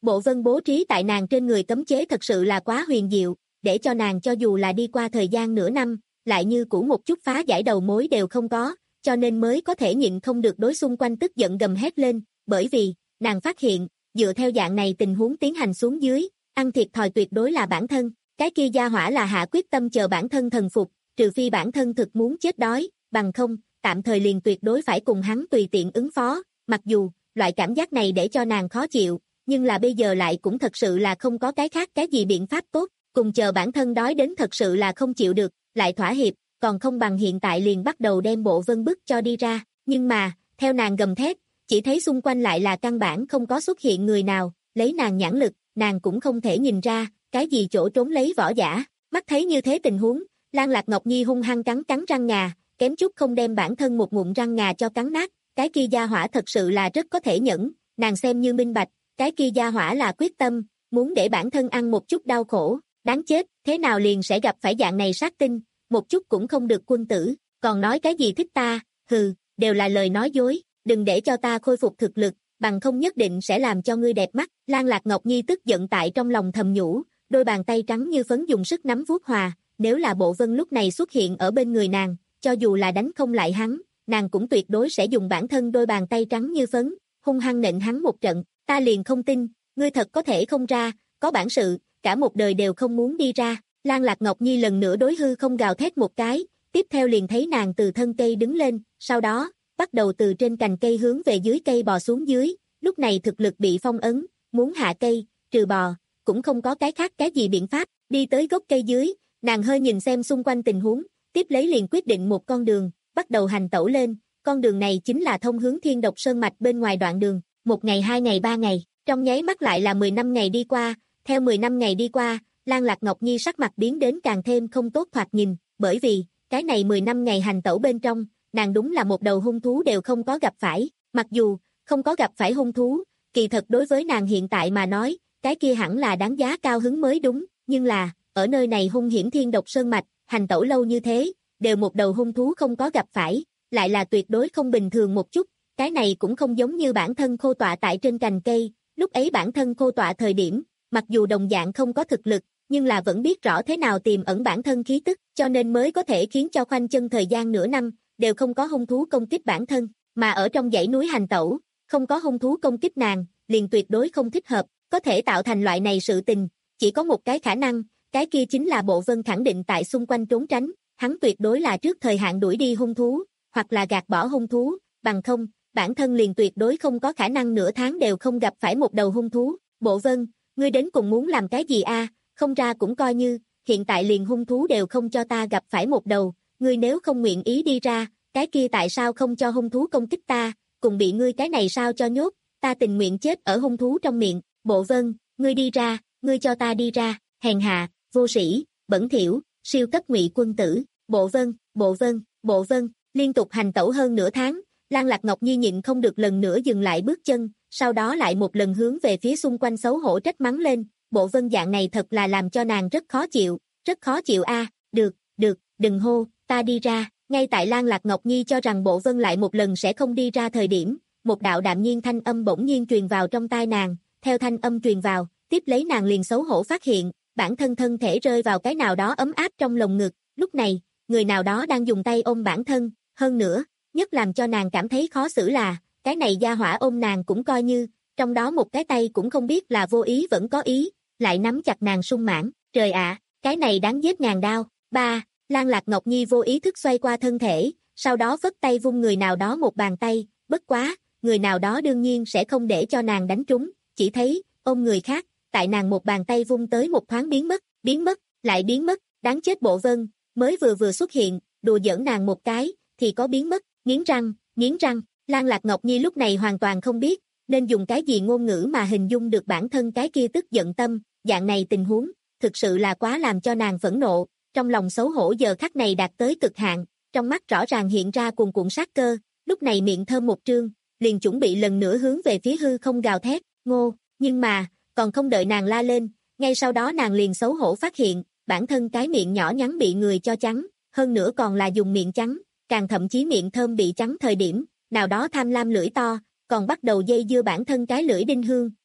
Speaker 2: Bộ vân bố trí tại nàng trên người cấm chế thật sự là quá huyền diệu, để cho nàng cho dù là đi qua thời gian nửa năm, lại như cũ một chút phá giải đầu mối đều không có, cho nên mới có thể nhịn không được đối xung quanh tức giận gầm hét lên, bởi vì, nàng phát hiện, dựa theo dạng này tình huống tiến hành xuống dưới, ăn thiệt thòi tuyệt đối là bản thân, cái kia gia hỏa là hạ quyết tâm chờ bản thân thần phục, trừ phi bản thân thực muốn chết đói, bằng không, tạm thời liền tuyệt đối phải cùng hắn tùy tiện ứng phó, mặc dù, loại cảm giác này để cho nàng khó chịu, nhưng là bây giờ lại cũng thật sự là không có cái khác cái gì biện pháp tốt, cùng chờ bản thân đói đến thật sự là không chịu được, lại thỏa hiệp, còn không bằng hiện tại liền bắt đầu đem Bộ Vân bức cho đi ra, nhưng mà, theo nàng gầm thét, chỉ thấy xung quanh lại là căn bản không có xuất hiện người nào, lấy nàng nhãn lực, nàng cũng không thể nhìn ra, cái gì chỗ trốn lấy võ giả, mắt thấy như thế tình huống, Lan Lạc Ngọc Nhi hung hăng cắn cắn răng ngà, kém chút không đem bản thân một ngụm răng ngà cho cắn nát, cái kia gia hỏa thật sự là rất có thể nhẫn, nàng xem như minh bạch, cái kia gia hỏa là quyết tâm, muốn để bản thân ăn một chút đau khổ, đáng chết, thế nào liền sẽ gặp phải dạng này sát tinh, một chút cũng không được quân tử, còn nói cái gì thích ta, hừ, đều là lời nói dối, đừng để cho ta khôi phục thực lực, bằng không nhất định sẽ làm cho ngươi đẹp mắt, Lan Lạc Ngọc Nhi tức giận tại trong lòng thầm nhủ, đôi bàn tay trắng như phấn dùng sức nắm vuốt hòa, nếu là Bộ Vân lúc này xuất hiện ở bên người nàng, cho dù là đánh không lại hắn, nàng cũng tuyệt đối sẽ dùng bản thân đôi bàn tay trắng như phấn, hung hăng nện hắn một trận, ta liền không tin, ngươi thật có thể không ra, có bản sự, cả một đời đều không muốn đi ra, Lan Lạc Ngọc Nhi lần nữa đối hư không gào thét một cái, tiếp theo liền thấy nàng từ thân cây đứng lên, sau đó, bắt đầu từ trên cành cây hướng về dưới cây bò xuống dưới, lúc này thực lực bị phong ấn, muốn hạ cây, trừ bò, cũng không có cái khác cái gì biện pháp, đi tới gốc cây dưới, nàng hơi nhìn xem xung quanh tình huống, tiếp lấy liền quyết định một con đường, bắt đầu hành tẩu lên, con đường này chính là thông hướng Thiên Độc Sơn Mạch bên ngoài đoạn đường, một ngày hai ngày ba ngày, trong nháy mắt lại là mười năm ngày đi qua, theo mười năm ngày đi qua, Lan Lạc Ngọc Nhi sắc mặt biến đến càng thêm không tốt thoạt nhìn, bởi vì, cái này mười năm ngày hành tẩu bên trong, nàng đúng là một đầu hung thú đều không có gặp phải, mặc dù, không có gặp phải hung thú, kỳ thật đối với nàng hiện tại mà nói, cái kia hẳn là đáng giá cao hứng mới đúng, nhưng là, ở nơi này hung hiểm Thiên Độc Sơn Mạch, hành tẩu lâu như thế, đều một đầu hung thú không có gặp phải, lại là tuyệt đối không bình thường một chút, cái này cũng không giống như bản thân khô tọa tại trên cành cây, lúc ấy bản thân khô tọa thời điểm, mặc dù đồng dạng không có thực lực, nhưng là vẫn biết rõ thế nào tìm ẩn bản thân khí tức, cho nên mới có thể khiến cho khoanh chân thời gian nửa năm, đều không có hung thú công kích bản thân, mà ở trong dãy núi hành tẩu, không có hung thú công kích nàng, liền tuyệt đối không thích hợp, có thể tạo thành loại này sự tình, chỉ có một cái khả năng, cái kia chính là Bộ Vân khẳng định tại xung quanh trốn tránh, hắn tuyệt đối là trước thời hạn đuổi đi hung thú, hoặc là gạt bỏ hung thú, bằng không, bản thân liền tuyệt đối không có khả năng nửa tháng đều không gặp phải một đầu hung thú, Bộ Vân, ngươi đến cùng muốn làm cái gì a? Không ra cũng coi như, hiện tại liền hung thú đều không cho ta gặp phải một đầu, ngươi nếu không nguyện ý đi ra, cái kia tại sao không cho hung thú công kích ta, cùng bị ngươi cái này sao cho nhốt, ta tình nguyện chết ở hung thú trong miệng, Bộ Vân, ngươi đi ra, ngươi cho ta đi ra, hèn hạ, vô sĩ, bẩn thỉu, siêu cấp ngụy quân tử, Bộ Vân, Bộ Vân, Bộ Vân, liên tục hành tẩu hơn nửa tháng, Lan Lạc Ngọc Nhi nhịn không được lần nữa dừng lại bước chân, sau đó lại một lần hướng về phía xung quanh xấu hổ trách mắng lên, Bộ Vân dạng này thật là làm cho nàng rất khó chịu, rất khó chịu a, được, được, đừng hô, ta đi ra, ngay tại Lan Lạc Ngọc Nhi cho rằng Bộ Vân lại một lần sẽ không đi ra thời điểm, một đạo đạm nhiên thanh âm bỗng nhiên truyền vào trong tai nàng, theo thanh âm truyền vào, tiếp lấy nàng liền xấu hổ phát hiện, bản thân thân thể rơi vào cái nào đó ấm áp trong lồng ngực, lúc này, người nào đó đang dùng tay ôm bản thân, hơn nữa, nhất làm cho nàng cảm thấy khó xử là, cái này gia hỏa ôm nàng cũng coi như, trong đó một cái tay cũng không biết là vô ý vẫn có ý, lại nắm chặt nàng sung mãn, trời ạ, cái này đáng giết ngàn đao, ba, Lan Lạc Ngọc Nhi vô ý thức xoay qua thân thể, sau đó vất tay vung người nào đó một bàn tay, bất quá, người nào đó đương nhiên sẽ không để cho nàng đánh trúng, chỉ thấy, ôm người khác, tại nàng một bàn tay vung tới một thoáng biến mất, biến mất, lại biến mất, đáng chết Bộ Vân, mới vừa vừa xuất hiện, đùa giỡn nàng một cái, thì có biến mất, nghiến răng, nghiến răng, Lan Lạc Ngọc Nhi lúc này hoàn toàn không biết, nên dùng cái gì ngôn ngữ mà hình dung được bản thân cái kia tức giận tâm, dạng này tình huống, thực sự là quá làm cho nàng phẫn nộ, trong lòng xấu hổ giờ khắc này đạt tới cực hạn, trong mắt rõ ràng hiện ra cuồn cuộn sát cơ, lúc này miệng thơm một trương, liền chuẩn bị lần nữa hướng về phía hư không gào thét, ngô, nhưng mà, còn không đợi nàng la lên, ngay sau đó nàng liền xấu hổ phát hiện, bản thân cái miệng nhỏ nhắn bị người cho trắng, hơn nữa còn là dùng miệng trắng, càng thậm chí miệng thơm bị trắng thời điểm, nào đó tham lam lưỡi to, còn bắt đầu dây dưa bản thân cái lưỡi đinh hương,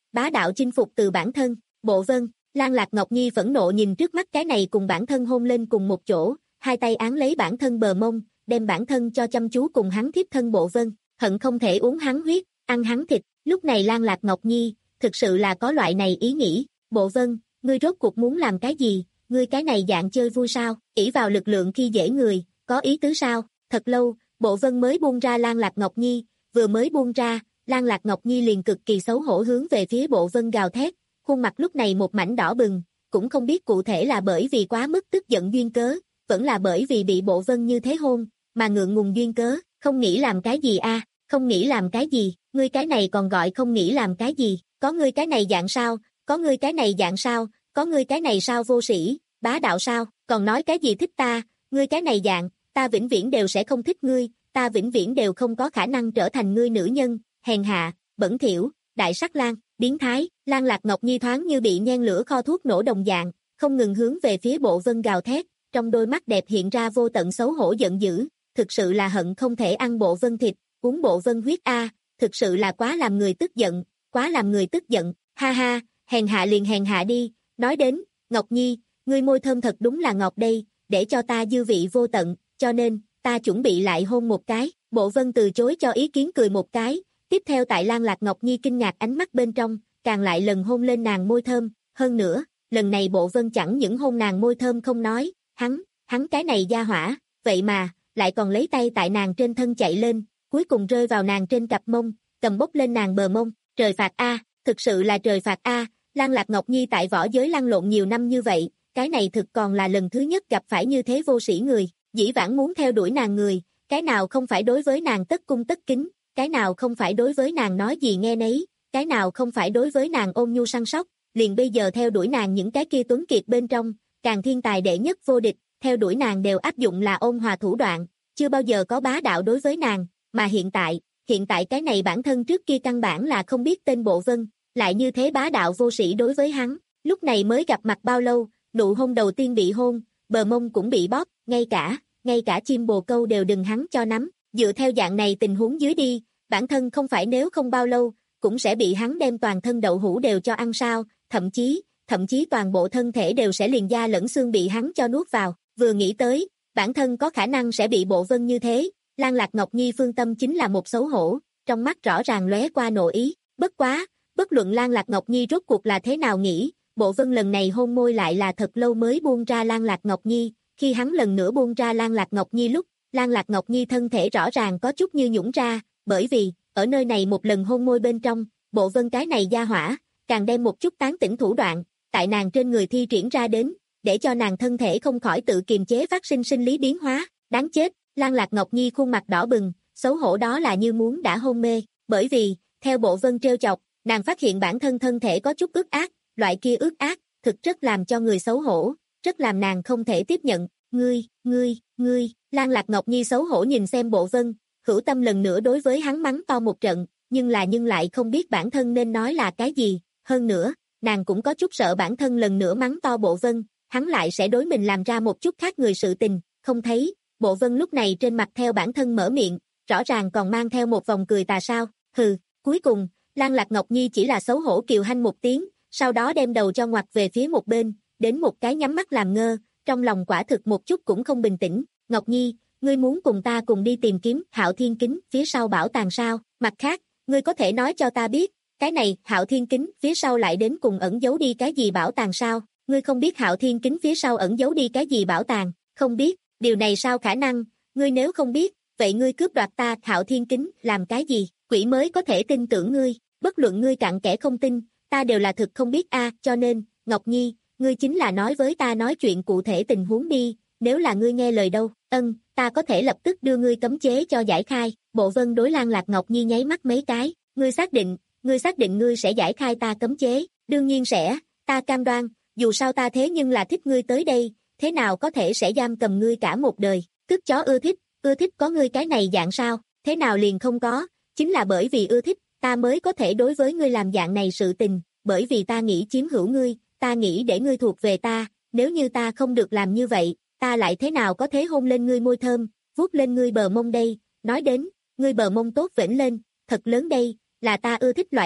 Speaker 2: bá đạo chinh phục từ bản thân, Bộ Vân. Lan Lạc Ngọc Nhi phẫn nộ nhìn trước mắt cái này cùng bản thân hôn lên cùng một chỗ, hai tay án lấy bản thân bờ mông, đem bản thân cho chăm chú cùng hắn thiếp thân Bộ Vân, hận không thể uống hắn huyết, ăn hắn thịt. Lúc này Lan Lạc Ngọc Nhi, thực sự là có loại này ý nghĩ, Bộ Vân, ngươi rốt cuộc muốn làm cái gì, ngươi cái này dạng chơi vui sao, ỷ vào lực lượng khi dễ người, có ý tứ sao, thật lâu, Bộ Vân mới buông ra Lan Lạc Ngọc Nhi, vừa mới buông ra, Lan Lạc Ngọc Nhi liền cực kỳ xấu hổ hướng về phía Bộ Vân gào thét, khuôn mặt lúc này một mảnh đỏ bừng, cũng không biết cụ thể là bởi vì quá mức tức giận duyên cớ, vẫn là bởi vì bị Bộ Vân như thế hôn, mà ngượng ngùng duyên cớ, không nghĩ làm cái gì a, không nghĩ làm cái gì, ngươi cái này còn gọi không nghĩ làm cái gì, có ngươi cái này dạng sao, có ngươi cái này dạng sao, có ngươi cái này sao vô sĩ, bá đạo sao, còn nói cái gì thích ta, ngươi cái này dạng, ta vĩnh viễn đều sẽ không thích ngươi, ta vĩnh viễn đều không có khả năng trở thành ngươi nữ nhân, hèn hạ, bẩn thỉu, đại sắc lang, biến thái. Lan Lạc Ngọc Nhi thoáng như bị nhen lửa kho thuốc nổ đồng dạng, không ngừng hướng về phía Bộ Vân gào thét, trong đôi mắt đẹp hiện ra vô tận xấu hổ giận dữ, thực sự là hận không thể ăn Bộ Vân thịt, uống Bộ Vân huyết a, thực sự là quá làm người tức giận, quá làm người tức giận, ha ha, hèn hạ liền hèn hạ đi, nói đến, Ngọc Nhi, ngươi môi thơm thật đúng là ngọt đây, để cho ta dư vị vô tận, cho nên, ta chuẩn bị lại hôn một cái, Bộ Vân từ chối cho ý kiến cười một cái, tiếp theo tại Lan Lạc Ngọc Nhi kinh ngạc ánh mắt bên trong, càng lại lần hôn lên nàng môi thơm, hơn nữa, lần này Bộ Vân chẳng những hôn nàng môi thơm không nói, hắn, hắn cái này gia hỏa, vậy mà, lại còn lấy tay tại nàng trên thân chạy lên, cuối cùng rơi vào nàng trên cặp mông, cầm bốc lên nàng bờ mông, trời phạt a, thực sự là trời phạt a, Lan Lạc Ngọc Nhi tại võ giới lăn lộn nhiều năm như vậy, cái này thực còn là lần thứ nhất gặp phải như thế vô sĩ người, dĩ vãng muốn theo đuổi nàng người, cái nào không phải đối với nàng tất cung tất kính, cái nào không phải đối với nàng nói gì nghe nấy, cái nào không phải đối với nàng ôn nhu săn sóc, liền bây giờ theo đuổi nàng những cái kia tuấn kiệt bên trong, càng thiên tài đệ nhất vô địch, theo đuổi nàng đều áp dụng là ôn hòa thủ đoạn, chưa bao giờ có bá đạo đối với nàng, mà hiện tại, hiện tại cái này bản thân trước kia căn bản là không biết tên Bộ Vân, lại như thế bá đạo vô sĩ đối với hắn, lúc này mới gặp mặt bao lâu, nụ hôn đầu tiên bị hôn, bờ mông cũng bị bóp, ngay cả, ngay cả chim bồ câu đều đừng hắn cho nắm, dựa theo dạng này tình huống dưới đi, bản thân không phải nếu không bao lâu, cũng sẽ bị hắn đem toàn thân đậu hũ đều cho ăn sao, thậm chí, thậm chí toàn bộ thân thể đều sẽ liền da lẫn xương bị hắn cho nuốt vào, vừa nghĩ tới, bản thân có khả năng sẽ bị Bộ Vân như thế, Lan Lạc Ngọc Nhi phương tâm chính là một xấu hổ, trong mắt rõ ràng lóe qua nộ ý, bất quá, bất luận Lan Lạc Ngọc Nhi rốt cuộc là thế nào nghĩ, Bộ Vân lần này hôn môi lại là thật lâu mới buông ra Lan Lạc Ngọc Nhi, khi hắn lần nữa buông ra Lan Lạc Ngọc Nhi lúc, Lan Lạc Ngọc Nhi thân thể rõ ràng có chút như nhũn ra, bởi vì, ở nơi này một lần hôn môi bên trong, Bộ Vân cái này gia hỏa, càng đem một chút tán tỉnh thủ đoạn, tại nàng trên người thi triển ra đến, để cho nàng thân thể không khỏi tự kiềm chế phát sinh sinh lý biến hóa, đáng chết, Lan Lạc Ngọc Nhi khuôn mặt đỏ bừng, xấu hổ đó là như muốn đã hôn mê, bởi vì, theo Bộ Vân trêu chọc, nàng phát hiện bản thân thân thể có chút ướt át, loại kia ướt át, thực rất làm cho người xấu hổ, rất làm nàng không thể tiếp nhận, ngươi, ngươi, ngươi, Lan Lạc Ngọc Nhi xấu hổ nhìn xem Bộ Vân, hữu tâm lần nữa đối với hắn mắng to một trận, nhưng là nhưng lại không biết bản thân nên nói là cái gì, hơn nữa, nàng cũng có chút sợ bản thân lần nữa mắng to Bộ Vân, hắn lại sẽ đối mình làm ra một chút khác người sự tình, không thấy, Bộ Vân lúc này trên mặt theo bản thân mở miệng, rõ ràng còn mang theo một vòng cười tà sao, hừ, cuối cùng, Lan Lạc Ngọc Nhi chỉ là xấu hổ kiều hanh một tiếng, sau đó đem đầu cho ngoặt về phía một bên, đến một cái nhắm mắt làm ngơ, trong lòng quả thực một chút cũng không bình tĩnh, Ngọc Nhi, ngươi muốn cùng ta cùng đi tìm kiếm Hạo Thiên Kính phía sau bảo tàng sao, mặt khác, ngươi có thể nói cho ta biết, cái này Hạo Thiên Kính phía sau lại đến cùng ẩn giấu đi cái gì bảo tàng sao, ngươi không biết Hạo Thiên Kính phía sau ẩn giấu đi cái gì bảo tàng, không biết, điều này sao khả năng, ngươi nếu không biết, vậy ngươi cướp đoạt ta Hạo Thiên Kính làm cái gì, quỷ mới có thể tin tưởng ngươi, bất luận ngươi cặn kẽ không tin, ta đều là thực không biết a, cho nên, Ngọc Nhi, ngươi chính là nói với ta nói chuyện cụ thể tình huống đi, nếu là ngươi nghe lời đâu, ân, ta có thể lập tức đưa ngươi cấm chế cho giải khai, Bộ Vân đối Lan Lạc Ngọc Nhi nháy mắt mấy cái, ngươi xác định, ngươi xác định ngươi sẽ giải khai ta cấm chế, đương nhiên sẽ, ta cam đoan, dù sao ta thế nhưng là thích ngươi tới đây, thế nào có thể sẽ giam cầm ngươi cả một đời, tức chó ưa thích, ưa thích có ngươi cái này dạng sao, thế nào liền không có, chính là bởi vì ưa thích, ta mới có thể đối với ngươi làm dạng này sự tình, bởi vì ta nghĩ chiếm hữu ngươi, ta nghĩ để ngươi thuộc về ta, nếu như ta không được làm như vậy, ta lại thế nào có thể hôn lên ngươi môi thơm, vuốt lên ngươi bờ mông đây, nói đến, ngươi bờ mông tốt vểnh lên, thật lớn đây, là ta ưa thích loại hình,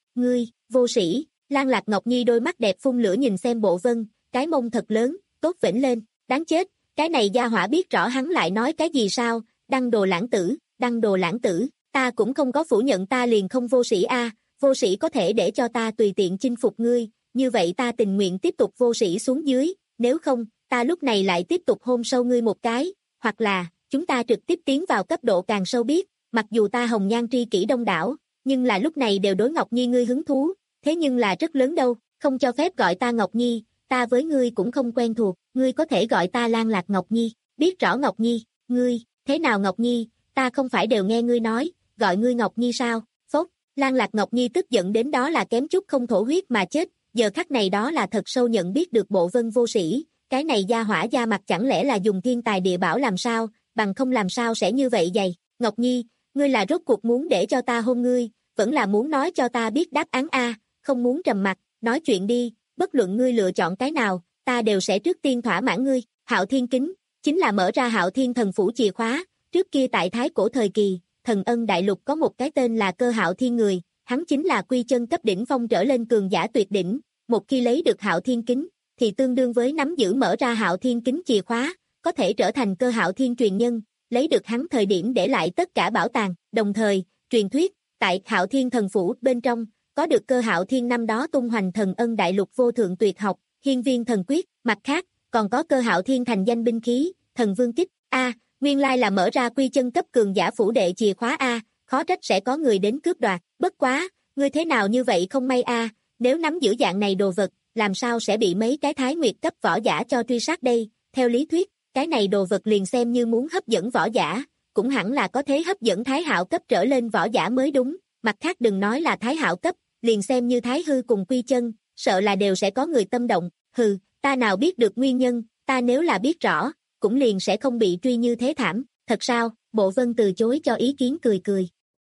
Speaker 2: ngươi, vô sĩ. Lan Lạc Ngọc Nhi đôi mắt đẹp phun lửa nhìn xem Bộ Vân, cái mông thật lớn, tốt vểnh lên, đáng chết, cái này gia hỏa biết rõ hắn lại nói cái gì sao, đăng đồ lãng tử, đăng đồ lãng tử, ta cũng không có phủ nhận ta liền không vô sĩ a, vô sĩ có thể để cho ta tùy tiện chinh phục ngươi, như vậy ta tình nguyện tiếp tục vô sĩ xuống dưới, nếu không, ta lúc này lại tiếp tục hôn sâu ngươi một cái, hoặc là, chúng ta trực tiếp tiến vào cấp độ càng sâu biết, mặc dù ta hồng nhan tri kỷ đông đảo, nhưng là lúc này đều đối Ngọc Nhi ngươi hứng thú, thế nhưng là rất lớn đâu, không cho phép gọi ta Ngọc Nhi, ta với ngươi cũng không quen thuộc, ngươi có thể gọi ta Lan Lạc Ngọc Nhi, biết rõ Ngọc Nhi, ngươi, thế nào Ngọc Nhi, ta không phải đều nghe ngươi nói, gọi ngươi Ngọc Nhi sao, phốt, Lan Lạc Ngọc Nhi tức giận đến đó là kém chút không thổ huyết mà chết, giờ khắc này đó là thật sâu nhận biết được Bộ Vân vô sĩ, cái này gia hỏa da mặt chẳng lẽ là dùng thiên tài địa bảo làm sao, bằng không làm sao sẽ như vậy dày, Ngọc Nhi, ngươi là rốt cuộc muốn để cho ta hôn ngươi, vẫn là muốn nói cho ta biết đáp án A, không muốn trầm mặt, nói chuyện đi, bất luận ngươi lựa chọn cái nào, ta đều sẽ trước tiên thỏa mãn ngươi, Hạo Thiên Kính, chính là mở ra Hạo Thiên Thần Phủ chìa khóa, trước kia tại Thái Cổ thời kỳ, Thần Ân Đại Lục có một cái tên là Cơ Hạo Thiên người, hắn chính là quy chân cấp đỉnh phong trở lên cường giả tuyệt đỉnh, một khi lấy được Hạo Thiên Kính, thì tương đương với nắm giữ mở ra Hạo Thiên Kính chìa khóa, có thể trở thành Cơ Hạo Thiên truyền nhân, lấy được hắn thời điểm để lại tất cả bảo tàng, đồng thời, truyền thuyết, tại Hạo Thiên Thần Phủ bên trong, có được Cơ Hạo Thiên năm đó tung hoành Thần Ân Đại Lục vô thượng tuyệt học, Hiên Viên Thần Quyết, mặt khác, còn có Cơ Hạo Thiên thành danh binh khí, Thần Vương Kích, a, nguyên lai là mở ra quy chân cấp cường giả phủ đệ chìa khóa a, khó trách sẽ có người đến cướp đoạt, bất quá, ngươi thế nào như vậy không may a, nếu nắm giữ dạng này đồ vật, làm sao sẽ bị mấy cái Thái Nguyệt cấp võ giả cho truy sát đây, theo lý thuyết, cái này đồ vật liền xem như muốn hấp dẫn võ giả, cũng hẳn là có thế hấp dẫn Thái Hạo cấp trở lên võ giả mới đúng, mặt khác đừng nói là Thái Hạo cấp, liền xem như Thái Hư cùng quy chân, sợ là đều sẽ có người tâm động, hừ, ta nào biết được nguyên nhân, ta nếu là biết rõ, cũng liền sẽ không bị truy như thế thảm, thật sao, Bộ Vân từ chối cho ý kiến cười cười.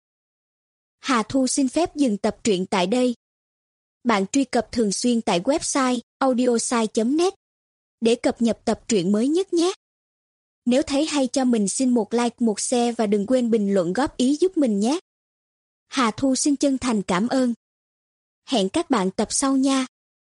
Speaker 3: Hà Thu xin phép dừng tập truyện tại đây. Bạn truy cập thường xuyên tại website audiosai chấm net để cập nhật tập truyện mới nhất nhé. Nếu thấy hay cho mình xin một like, một share và đừng quên bình luận góp ý giúp mình nhé. Hà Thu xin chân thành cảm ơn. Hẹn các bạn tập sau nha.